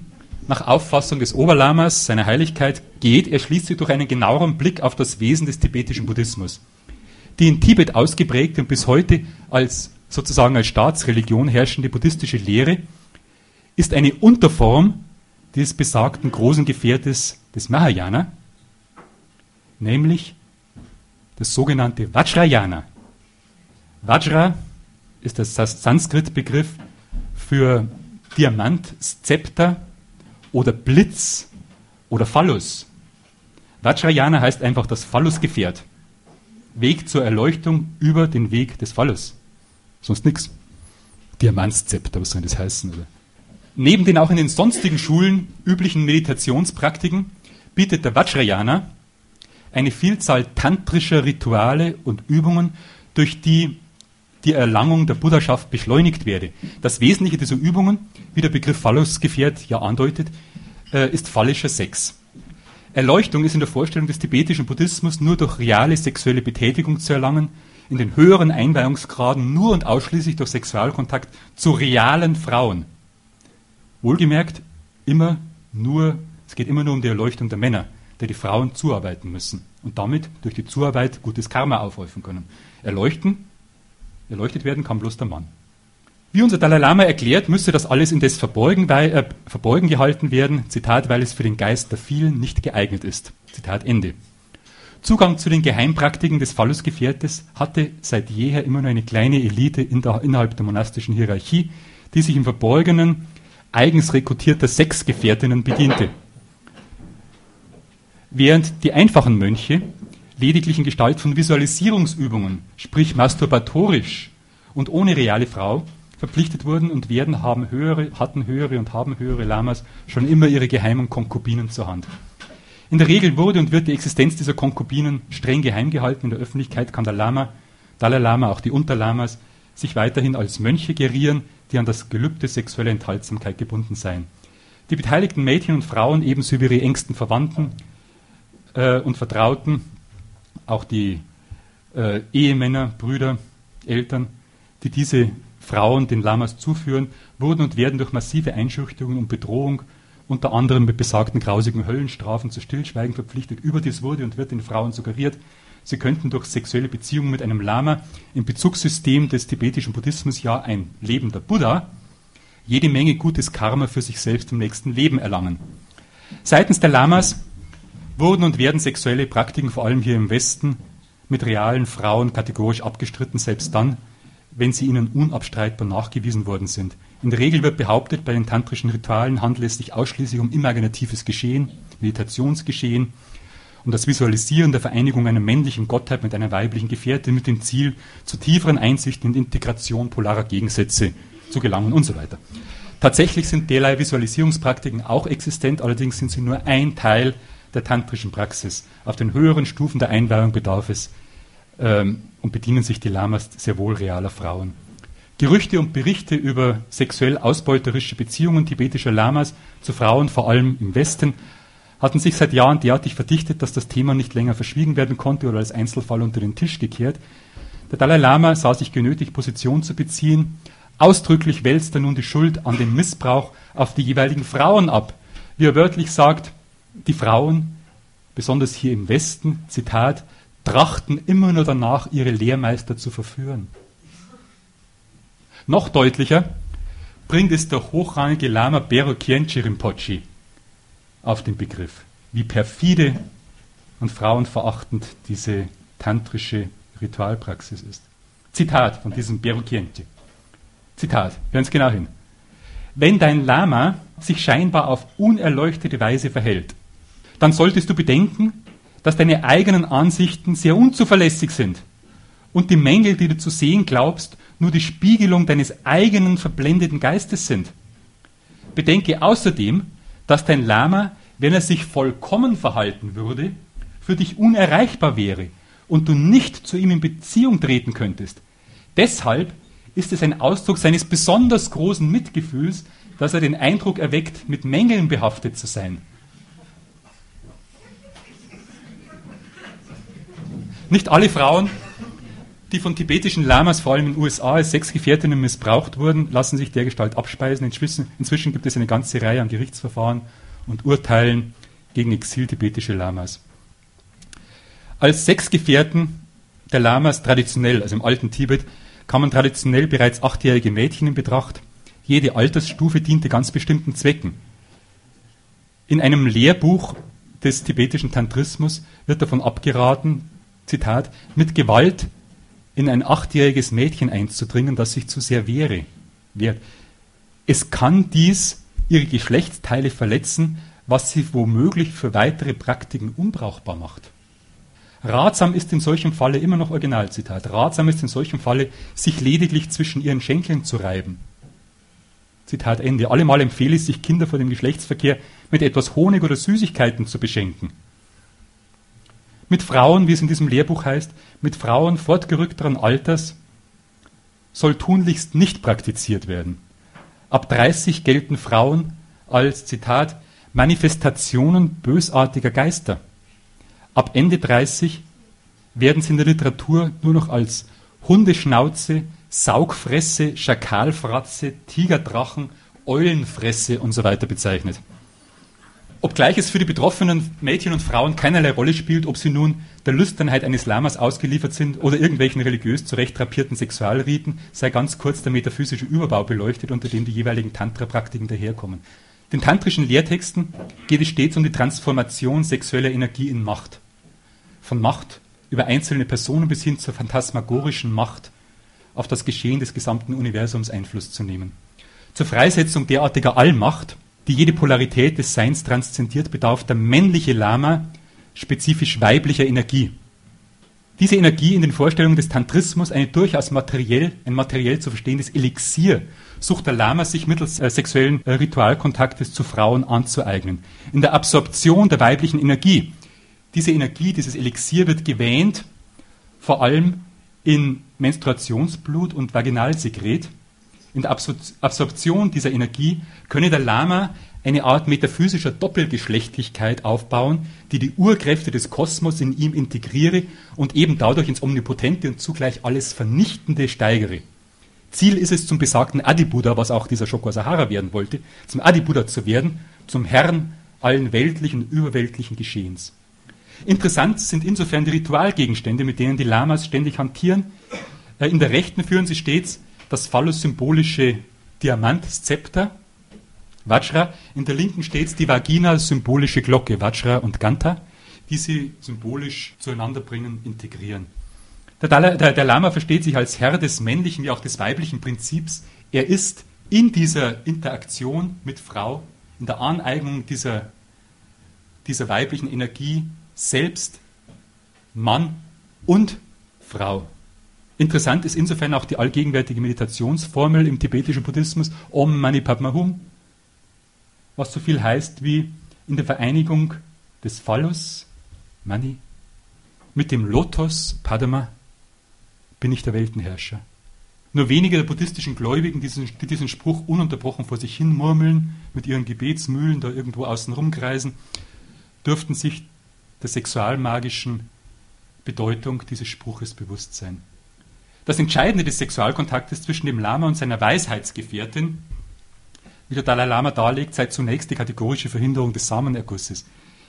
nach Auffassung des Oberlamas, seiner Heiligkeit, geht, erschließt sie durch einen genaueren Blick auf das Wesen des tibetischen Buddhismus. Die in Tibet ausgeprägte und bis heute als sozusagen als Staatsreligion herrschende buddhistische Lehre ist eine Unterform dieses besagten großen Gefährtes des Mahayana, nämlich das sogenannte Vajrayana. Vajra ist das Sanskrit-Begriff für Diamant, Szepter oder Blitz oder Phallus. Vajrayana heißt einfach das Phallusgefährt. Weg zur Erleuchtung über den Weg des Phallus. Sonst nichts. Diamantzepter, was soll das heißen? Oder? Neben den auch in den sonstigen Schulen üblichen Meditationspraktiken bietet der Vajrayana eine Vielzahl tantrischer Rituale und Übungen, durch die die Erlangung der Buddhaschaft beschleunigt werde. Das Wesentliche dieser Übungen, wie der Begriff Phallusgefährt ja andeutet, äh, ist phallischer Sex. Erleuchtung ist in der Vorstellung des tibetischen Buddhismus nur durch reale sexuelle Betätigung zu erlangen, in den höheren Einweihungsgraden nur und ausschließlich durch Sexualkontakt zu realen Frauen. Wohlgemerkt, immer nur, es geht immer nur um die Erleuchtung der Männer, der die Frauen zuarbeiten müssen und damit durch die Zuarbeit gutes Karma aufhäufen können. Erleuchten, erleuchtet werden kann bloß der Mann. Wie unser Dalai Lama erklärt, müsse das alles indes verborgen, weil, äh, verborgen gehalten werden, Zitat, weil es für den Geist der vielen nicht geeignet ist. Zitat Ende. Zugang zu den Geheimpraktiken des Phallusgefährtes hatte seit jeher immer nur eine kleine Elite in der, innerhalb der monastischen Hierarchie, die sich im Verborgenen eigens rekrutierter Sexgefährtinnen bediente. Während die einfachen Mönche lediglich in Gestalt von Visualisierungsübungen, sprich masturbatorisch und ohne reale Frau, verpflichtet wurden und werden, haben höhere, hatten höhere und haben höhere Lamas schon immer ihre geheimen Konkubinen zur Hand. In der Regel wurde und wird die Existenz dieser Konkubinen streng geheim gehalten. In der Öffentlichkeit kann der Lama, Dalai Lama, auch die Unterlamas, sich weiterhin als Mönche gerieren, die an das Gelübde sexueller Enthaltsamkeit gebunden seien. Die beteiligten Mädchen und Frauen, ebenso wie ihre engsten Verwandten äh, und Vertrauten, auch die äh, Ehemänner, Brüder, Eltern, die diese Frauen den Lamas zuführen, wurden und werden durch massive Einschüchterung und Bedrohung, unter anderem mit besagten grausigen Höllenstrafen zu Stillschweigen verpflichtet. Überdies wurde und wird den Frauen suggeriert, sie könnten durch sexuelle Beziehungen mit einem Lama im Bezugssystem des tibetischen Buddhismus, ja ein lebender Buddha, jede Menge gutes Karma für sich selbst im nächsten Leben erlangen. Seitens der Lamas wurden und werden sexuelle Praktiken, vor allem hier im Westen, mit realen Frauen kategorisch abgestritten, selbst dann, wenn sie ihnen unabstreitbar nachgewiesen worden sind. In der Regel wird behauptet, bei den tantrischen Ritualen handelt es sich ausschließlich um imaginatives Geschehen, Meditationsgeschehen, um das Visualisieren der Vereinigung einer männlichen Gottheit mit einer weiblichen Gefährtin mit dem Ziel, zu tieferen Einsichten und Integration polarer Gegensätze zu gelangen und so weiter. Tatsächlich sind derlei Visualisierungspraktiken auch existent, allerdings sind sie nur ein Teil der tantrischen Praxis. Auf den höheren Stufen der Einweihung bedarf es ähm, und bedienen sich die Lamas sehr wohl realer Frauen. Gerüchte und Berichte über sexuell ausbeuterische Beziehungen tibetischer Lamas zu Frauen, vor allem im Westen, hatten sich seit Jahren derartig verdichtet, dass das Thema nicht länger verschwiegen werden konnte oder als Einzelfall unter den Tisch gekehrt. Der Dalai Lama sah sich genötigt, Position zu beziehen. Ausdrücklich wälzt er nun die Schuld an den Missbrauch auf die jeweiligen Frauen ab. Wie er wörtlich sagt, die Frauen, besonders hier im Westen, Zitat, trachten immer nur danach, ihre Lehrmeister zu verführen. Noch deutlicher bringt es der hochrangige Lama Bero Khyentse Rinpoche auf den Begriff, wie perfide und frauenverachtend diese tantrische Ritualpraxis ist. Zitat von diesem Bero Khyentse. Zitat, hören Sie genau hin. Wenn dein Lama sich scheinbar auf unerleuchtete Weise verhält, dann solltest du bedenken, dass deine eigenen Ansichten sehr unzuverlässig sind und die Mängel, die du zu sehen glaubst, nur die Spiegelung deines eigenen verblendeten Geistes sind. Bedenke außerdem, dass dein Lama, wenn er sich vollkommen verhalten würde, für dich unerreichbar wäre und du nicht zu ihm in Beziehung treten könntest. Deshalb ist es ein Ausdruck seines besonders großen Mitgefühls, dass er den Eindruck erweckt, mit Mängeln behaftet zu sein. Nicht alle Frauen die von tibetischen Lamas, vor allem in den U S A, als Sexgefährtinnen missbraucht wurden, lassen sich dergestalt abspeisen. Inzwischen, inzwischen gibt es eine ganze Reihe an Gerichtsverfahren und Urteilen gegen exil-tibetische Lamas. Als Sexgefährten der Lamas traditionell, also im alten Tibet, kam man traditionell bereits achtjährige Mädchen in Betracht. Jede Altersstufe diente ganz bestimmten Zwecken. In einem Lehrbuch des tibetischen Tantrismus wird davon abgeraten, Zitat, mit Gewalt in ein achtjähriges Mädchen einzudringen, das sich zu sehr wehre, wehrt. Es kann dies ihre Geschlechtsteile verletzen, was sie womöglich für weitere Praktiken unbrauchbar macht. Ratsam ist in solchem Falle, immer noch Originalzitat, ratsam ist in solchem Falle, sich lediglich zwischen ihren Schenkeln zu reiben. Zitat Ende. Allemal empfehle es sich, Kinder vor dem Geschlechtsverkehr mit etwas Honig oder Süßigkeiten zu beschenken. Mit Frauen, wie es in diesem Lehrbuch heißt, mit Frauen fortgerückteren Alters soll tunlichst nicht praktiziert werden. Ab dreißig gelten Frauen als, Zitat, Manifestationen bösartiger Geister. Ab Ende dreißig werden sie in der Literatur nur noch als Hundeschnauze, Saugfresse, Schakalfratze, Tigerdrachen, Eulenfresse und so weiter bezeichnet. Obgleich es für die betroffenen Mädchen und Frauen keinerlei Rolle spielt, ob sie nun der Lüsternheit eines Lamas ausgeliefert sind oder irgendwelchen religiös zurecht drapierten Sexualriten, sei ganz kurz der metaphysische Überbau beleuchtet, unter dem die jeweiligen Tantra-Praktiken daherkommen. Den tantrischen Lehrtexten geht es stets um die Transformation sexueller Energie in Macht. Von Macht über einzelne Personen bis hin zur phantasmagorischen Macht auf das Geschehen des gesamten Universums Einfluss zu nehmen. Zur Freisetzung derartiger Allmacht, die jede Polarität des Seins transzendiert, bedarf der männliche Lama spezifisch weiblicher Energie. Diese Energie in den Vorstellungen des Tantrismus, eine durchaus materiell, ein materiell zu verstehendes Elixier, sucht der Lama sich mittels äh, sexuellen äh, Ritualkontaktes zu Frauen anzueignen. In der Absorption der weiblichen Energie, diese Energie, dieses Elixier wird gewähnt, vor allem in Menstruationsblut und Vaginalsekret. In der Absor- Absorption dieser Energie könne der Lama eine Art metaphysischer Doppelgeschlechtlichkeit aufbauen, die die Urkräfte des Kosmos in ihm integriere und eben dadurch ins Omnipotente und zugleich alles Vernichtende steigere. Ziel ist es, zum besagten Adi-Buddha, was auch dieser Shoko Asahara werden wollte, zum Adi-Buddha zu werden, zum Herrn allen weltlichen und überweltlichen Geschehens. Interessant sind insofern die Ritualgegenstände, mit denen die Lamas ständig hantieren. In der rechten führen sie stets das phallus-symbolische Diamant-Szepter, Vajra, in der linken stets die Vagina-symbolische Glocke, Vajra und Ganta, die sie symbolisch zueinander bringen, integrieren. Der, Dalai, der, der Lama versteht sich als Herr des männlichen wie auch des weiblichen Prinzips. Er ist in dieser Interaktion mit Frau, in der Aneignung dieser, dieser weiblichen Energie selbst Mann und Frau. Interessant ist insofern auch die allgegenwärtige Meditationsformel im tibetischen Buddhismus, Om Mani Padma Hum, was so viel heißt wie in der Vereinigung des Phallus, Mani, mit dem Lotus, Padma, bin ich der Weltenherrscher. Nur wenige der buddhistischen Gläubigen, die diesen, die diesen Spruch ununterbrochen vor sich hin murmeln, mit ihren Gebetsmühlen da irgendwo außen rumkreisen, dürften sich der sexualmagischen Bedeutung dieses Spruches bewusst sein. Das Entscheidende des Sexualkontaktes zwischen dem Lama und seiner Weisheitsgefährtin, wie der Dalai Lama darlegt, sei zunächst die kategorische Verhinderung des Samenergusses.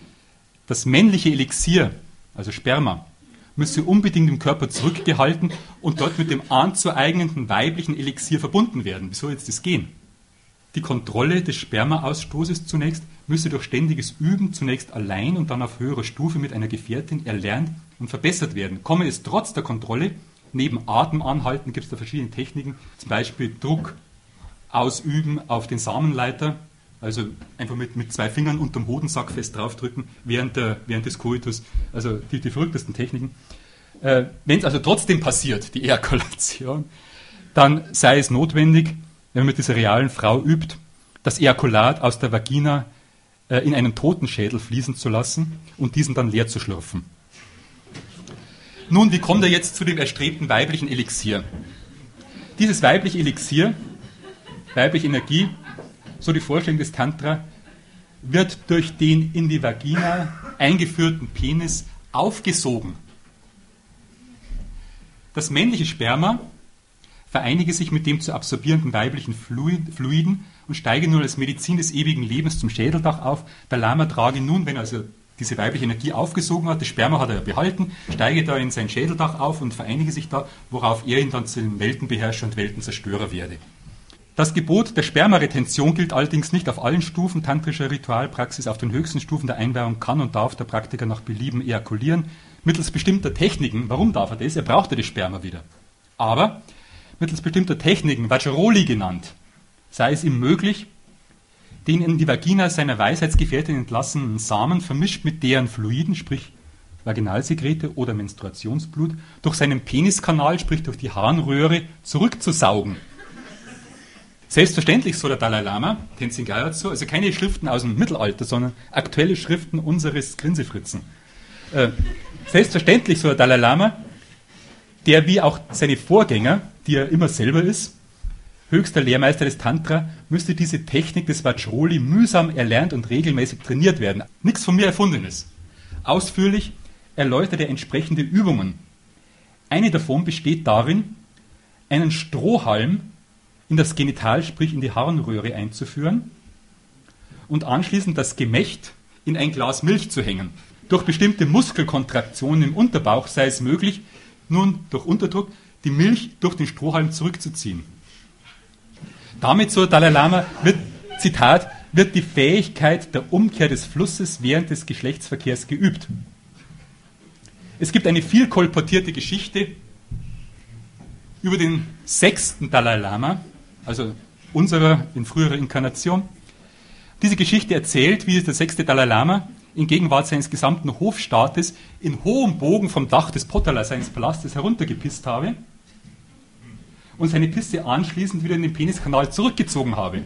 Das männliche Elixier, also Sperma, müsse unbedingt im Körper zurückgehalten und dort mit dem anzueignenden weiblichen Elixier verbunden werden. Wie soll jetzt das gehen? Die Kontrolle des Spermaausstoßes zunächst müsse durch ständiges Üben zunächst allein und dann auf höherer Stufe mit einer Gefährtin erlernt und verbessert werden. Komme es trotz der Kontrolle, neben Atemanhalten gibt es da verschiedene Techniken, zum Beispiel Druck ausüben auf den Samenleiter, also einfach mit, mit zwei Fingern unterm Hodensack fest draufdrücken während, der, während des Koitus, also die, die verrücktesten Techniken. Äh, Wenn es also trotzdem passiert, die Ejakulation, dann sei es notwendig, wenn man mit dieser realen Frau übt, das Ejakulat aus der Vagina äh, in einen Totenschädel fließen zu lassen und diesen dann leer zu schlürfen. Nun, wie kommt er jetzt zu dem erstrebten weiblichen Elixier? Dieses weibliche Elixier, weibliche Energie, so die Vorstellung des Tantra, wird durch den in die Vagina eingeführten Penis aufgesogen. Das männliche Sperma vereinige sich mit dem zu absorbierenden weiblichen Fluiden und steige nun als Medizin des ewigen Lebens zum Schädeldach auf. Der Lama trage nun, wenn also diese weibliche Energie aufgesogen hat, das Sperma hat er ja behalten, steige da in sein Schädeldach auf und vereinige sich da, worauf er ihn dann zu dem Weltenbeherrscher und Weltenzerstörer werde. Das Gebot der Spermaretention gilt allerdings nicht auf allen Stufen tantrischer Ritualpraxis. Auf den höchsten Stufen der Einweihung kann und darf der Praktiker nach Belieben ejakulieren, mittels bestimmter Techniken. Warum darf er das? Er braucht ja das Sperma wieder. Aber mittels bestimmter Techniken, Vajroli genannt, sei es ihm möglich, den in die Vagina seiner Weisheitsgefährtin entlassenen Samen vermischt mit deren Fluiden, sprich Vaginalsekrete oder Menstruationsblut, durch seinen Peniskanal, sprich durch die Harnröhre, zurückzusaugen. Selbstverständlich, so der Dalai Lama, Tenzin Gyatso, also keine Schriften aus dem Mittelalter, sondern aktuelle Schriften unseres Grinsefritzen. Äh, selbstverständlich, so der Dalai Lama, der wie auch seine Vorgänger, die er immer selber ist, höchster Lehrmeister des Tantra, müsste diese Technik des Vajroli mühsam erlernt und regelmäßig trainiert werden. Nichts von mir Erfundenes. Ausführlich erläutert er entsprechende Übungen. Eine davon besteht darin, einen Strohhalm in das Genital, sprich in die Harnröhre einzuführen und anschließend das Gemächt in ein Glas Milch zu hängen. Durch bestimmte Muskelkontraktionen im Unterbauch sei es möglich, nun durch Unterdruck die Milch durch den Strohhalm zurückzuziehen. Damit, so Dalai Lama, wird, Zitat, wird die Fähigkeit der Umkehr des Flusses während des Geschlechtsverkehrs geübt. Es gibt eine viel kolportierte Geschichte über den sechsten Dalai Lama, also unserer in früherer Inkarnation. Diese Geschichte erzählt, wie der sechste Dalai Lama in Gegenwart seines gesamten Hofstaates in hohem Bogen vom Dach des Potala, seines Palastes, heruntergepisst habe und seine Pisse anschließend wieder in den Peniskanal zurückgezogen habe.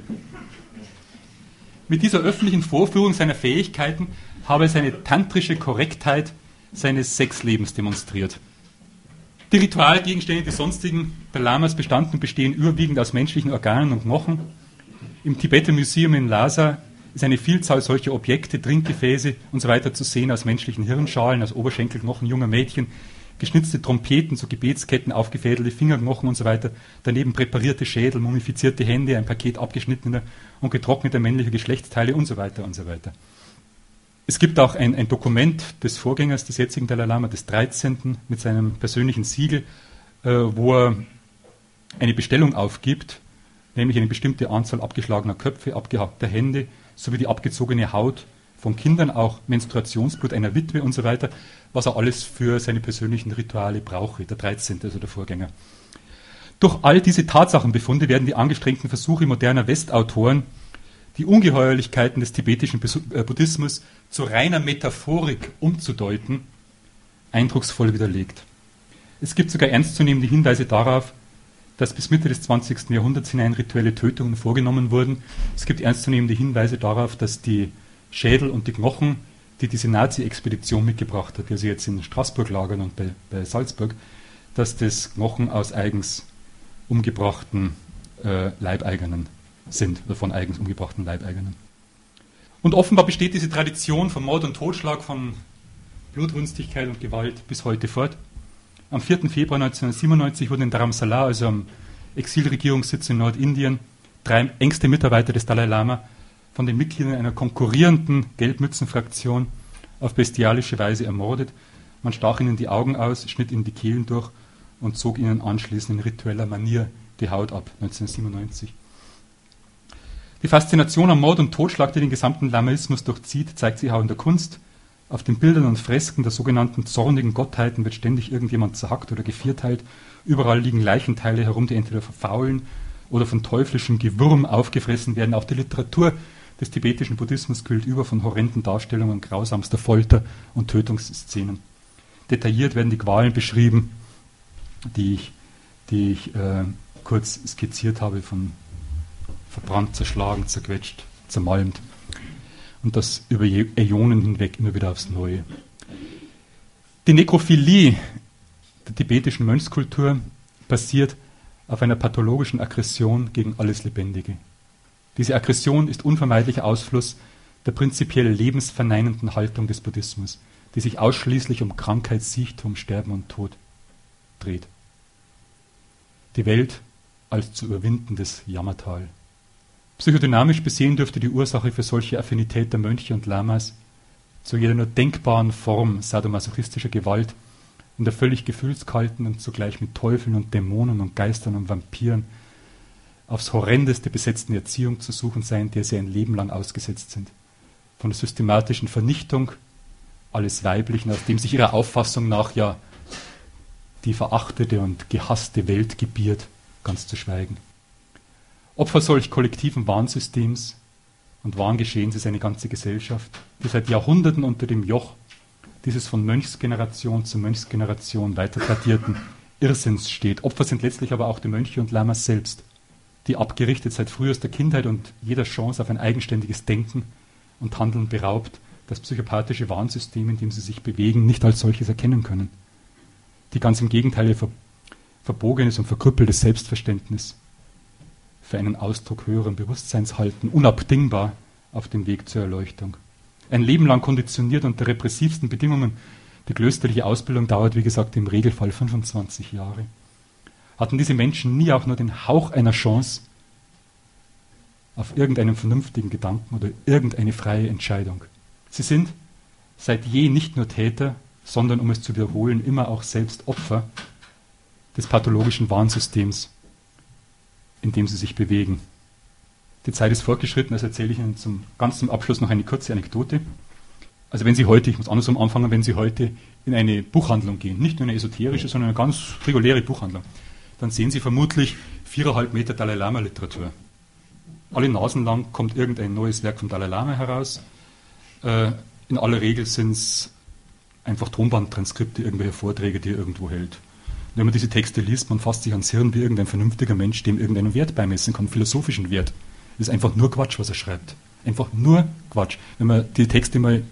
Mit dieser öffentlichen Vorführung seiner Fähigkeiten habe er seine tantrische Korrektheit seines Sexlebens demonstriert. Die Ritualgegenstände des sonstigen Lamas bestanden und bestehen überwiegend aus menschlichen Organen und Knochen. Im Tibetan Museum in Lhasa ist eine Vielzahl solcher Objekte, Trinkgefäße und so weiter zu sehen aus menschlichen Hirnschalen, aus Oberschenkelknochen junger Mädchen, geschnitzte Trompeten, so Gebetsketten, aufgefädelte Fingerknochen und so weiter, daneben präparierte Schädel, mumifizierte Hände, ein Paket abgeschnittener und getrockneter männlicher Geschlechtsteile und so weiter und so weiter. Es gibt auch ein, ein Dokument des Vorgängers des jetzigen Dalai Lama, des dreizehnten mit seinem persönlichen Siegel, äh, wo er eine Bestellung aufgibt, nämlich eine bestimmte Anzahl abgeschlagener Köpfe, abgehackter Hände, sowie die abgezogene Haut von Kindern, auch Menstruationsblut einer Witwe und so weiter, was er alles für seine persönlichen Rituale brauche, der dreizehnte, also der Vorgänger. Durch all diese Tatsachenbefunde werden die angestrengten Versuche moderner Westautoren, die Ungeheuerlichkeiten des tibetischen Buddhismus zu reiner Metaphorik umzudeuten, eindrucksvoll widerlegt. Es gibt sogar ernstzunehmende Hinweise darauf, dass bis Mitte des zwanzigsten Jahrhunderts hinein rituelle Tötungen vorgenommen wurden. Es gibt ernstzunehmende Hinweise darauf, dass die Schädel und die Knochen, die diese Nazi-Expedition mitgebracht hat, die also jetzt in Straßburg lagern und bei, bei Salzburg, dass das Knochen aus eigens umgebrachten äh, Leibeigenen sind, oder von eigens umgebrachten Leibeigenen. Und offenbar besteht diese Tradition von Mord und Totschlag, von Blutrünstigkeit und Gewalt bis heute fort. Am vierten Februar neunzehnhundertsiebenundneunzig wurden in Dharamsala, also am Exilregierungssitz in Nordindien, drei engste Mitarbeiter des Dalai Lama von den Mitgliedern einer konkurrierenden Gelbmützenfraktion auf bestialische Weise ermordet. Man stach ihnen die Augen aus, schnitt ihnen die Kehlen durch und zog ihnen anschließend in ritueller Manier die Haut ab, neunzehnhundertsiebenundneunzig. Die Faszination am Mord und Totschlag, die den gesamten Lamaismus durchzieht, zeigt sich auch in der Kunst. Auf den Bildern und Fresken der sogenannten zornigen Gottheiten wird ständig irgendjemand zerhackt oder gevierteilt. Überall liegen Leichenteile herum, die entweder verfaulen oder von teuflischem Gewürm aufgefressen werden. Auch die Literatur des tibetischen Buddhismus quillt über von horrenden Darstellungen grausamster Folter und Tötungsszenen. Detailliert werden die Qualen beschrieben, die ich, die ich äh, kurz skizziert habe, von verbrannt, zerschlagen, zerquetscht, zermalmt. Und das über Äonen hinweg immer wieder aufs Neue. Die Nekrophilie der tibetischen Mönchskultur basiert auf einer pathologischen Aggression gegen alles Lebendige. Diese Aggression ist unvermeidlicher Ausfluss der prinzipiell lebensverneinenden Haltung des Buddhismus, die sich ausschließlich um Krankheit, Siechtum, Sterben und Tod dreht. die Welt als zu überwindendes Jammertal. Psychodynamisch besehen dürfte die Ursache für solche Affinität der Mönche und Lamas zu jeder nur denkbaren Form sadomasochistischer Gewalt in der völlig gefühlskalten und zugleich mit Teufeln und Dämonen und Geistern und Vampiren aufs Horrendeste besetzten Erziehung zu suchen sein, der sie ein Leben lang ausgesetzt sind. Von der systematischen Vernichtung alles Weiblichen, aus dem sich ihrer Auffassung nach ja die verachtete und gehasste Welt gebiert, ganz zu schweigen. Opfer solch kollektiven Wahnsystems und Wahngeschehens ist eine ganze Gesellschaft, die seit Jahrhunderten unter dem Joch dieses von Mönchsgeneration zu Mönchsgeneration weiter tradierten Irrsinns steht. Opfer sind letztlich aber auch die Mönche und Lamas selbst, die abgerichtet seit frühester Kindheit und jeder Chance auf ein eigenständiges Denken und Handeln beraubt, das psychopathische Warnsystem, in dem sie sich bewegen, nicht als solches erkennen können. Die ganz im Gegenteil ihr ver verbogenes und verkrüppeltes Selbstverständnis für einen Ausdruck höheren Bewusstseins halten, unabdingbar auf dem Weg zur Erleuchtung. Ein Leben lang konditioniert unter repressivsten Bedingungen. Die klösterliche Ausbildung dauert, wie gesagt, im Regelfall fünfundzwanzig Jahre. Hatten diese Menschen nie auch nur den Hauch einer Chance auf irgendeinen vernünftigen Gedanken oder irgendeine freie Entscheidung. Sie sind seit je nicht nur Täter, sondern, um es zu wiederholen, immer auch selbst Opfer des pathologischen Warnsystems, in dem sie sich bewegen. Die Zeit ist fortgeschritten, also erzähle ich Ihnen zum ganz zum Abschluss noch eine kurze Anekdote. Also wenn Sie heute, ich muss andersrum anfangen, wenn Sie heute in eine Buchhandlung gehen, nicht nur eine esoterische, sondern eine ganz reguläre Buchhandlung, dann sehen Sie vermutlich viereinhalb Meter Dalai Lama Literatur. Alle Nasen lang kommt irgendein neues Werk vom Dalai Lama heraus. Äh, in aller Regel sind es einfach Tonbandtranskripte, irgendwelche Vorträge, die er irgendwo hält. Und wenn man diese Texte liest, man fasst sich ans Hirn wie irgendein vernünftiger Mensch, dem irgendeinen Wert beimessen kann, philosophischen Wert. Das ist einfach nur Quatsch, was er schreibt. Einfach nur Quatsch. Wenn man die Texte mal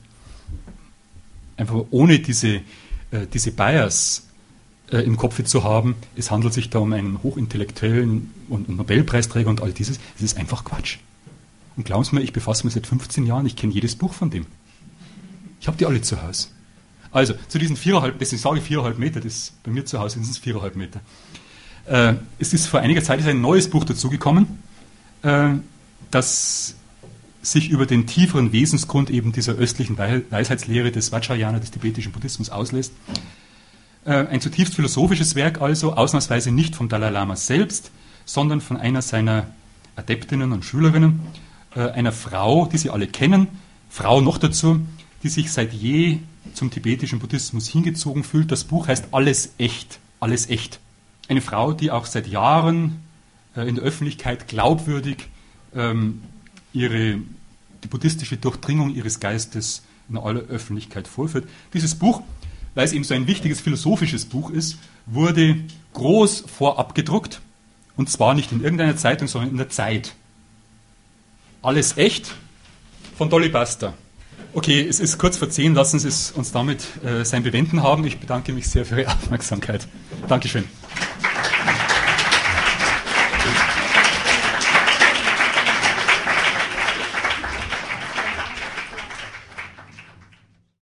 einfach ohne diese, äh, diese Bias äh, im Kopf zu haben, es handelt sich da um einen hochintellektuellen und, und Nobelpreisträger und all dieses, es ist einfach Quatsch. Und glauben Sie mir, ich befasse mich seit fünfzehn Jahren, ich kenne jedes Buch von dem. Ich habe die alle zu Hause. Also, zu diesen viereinhalb, das ich sage viereinhalb Meter, das bei mir zu Hause sind es viereinhalb Meter. Äh, es ist vor einiger Zeit ist ein neues Buch dazugekommen, äh, das sich über den tieferen Wesensgrund eben dieser östlichen Weisheitslehre des Vajrayana, des tibetischen Buddhismus, auslässt. Äh, ein zutiefst philosophisches Werk also, ausnahmsweise nicht vom Dalai Lama selbst, sondern von einer seiner Adeptinnen und Schülerinnen, äh, einer Frau, die Sie alle kennen, Frau noch dazu, die sich seit je zum tibetischen Buddhismus hingezogen fühlt. Das Buch heißt Alles echt, alles echt. Eine Frau, die auch seit Jahren äh, in der Öffentlichkeit glaubwürdig ähm, ihre, die buddhistische Durchdringung ihres Geistes in aller Öffentlichkeit vorführt. Dieses Buch, weil es eben so ein wichtiges philosophisches Buch ist, wurde groß vorab gedruckt, und zwar nicht in irgendeiner Zeitung, sondern in der Zeit. Alles echt von Dolly Buster. Okay, es ist kurz vor zehn, lassen Sie es uns damit äh, sein Bewenden haben. Ich bedanke mich sehr für Ihre Aufmerksamkeit. Dankeschön.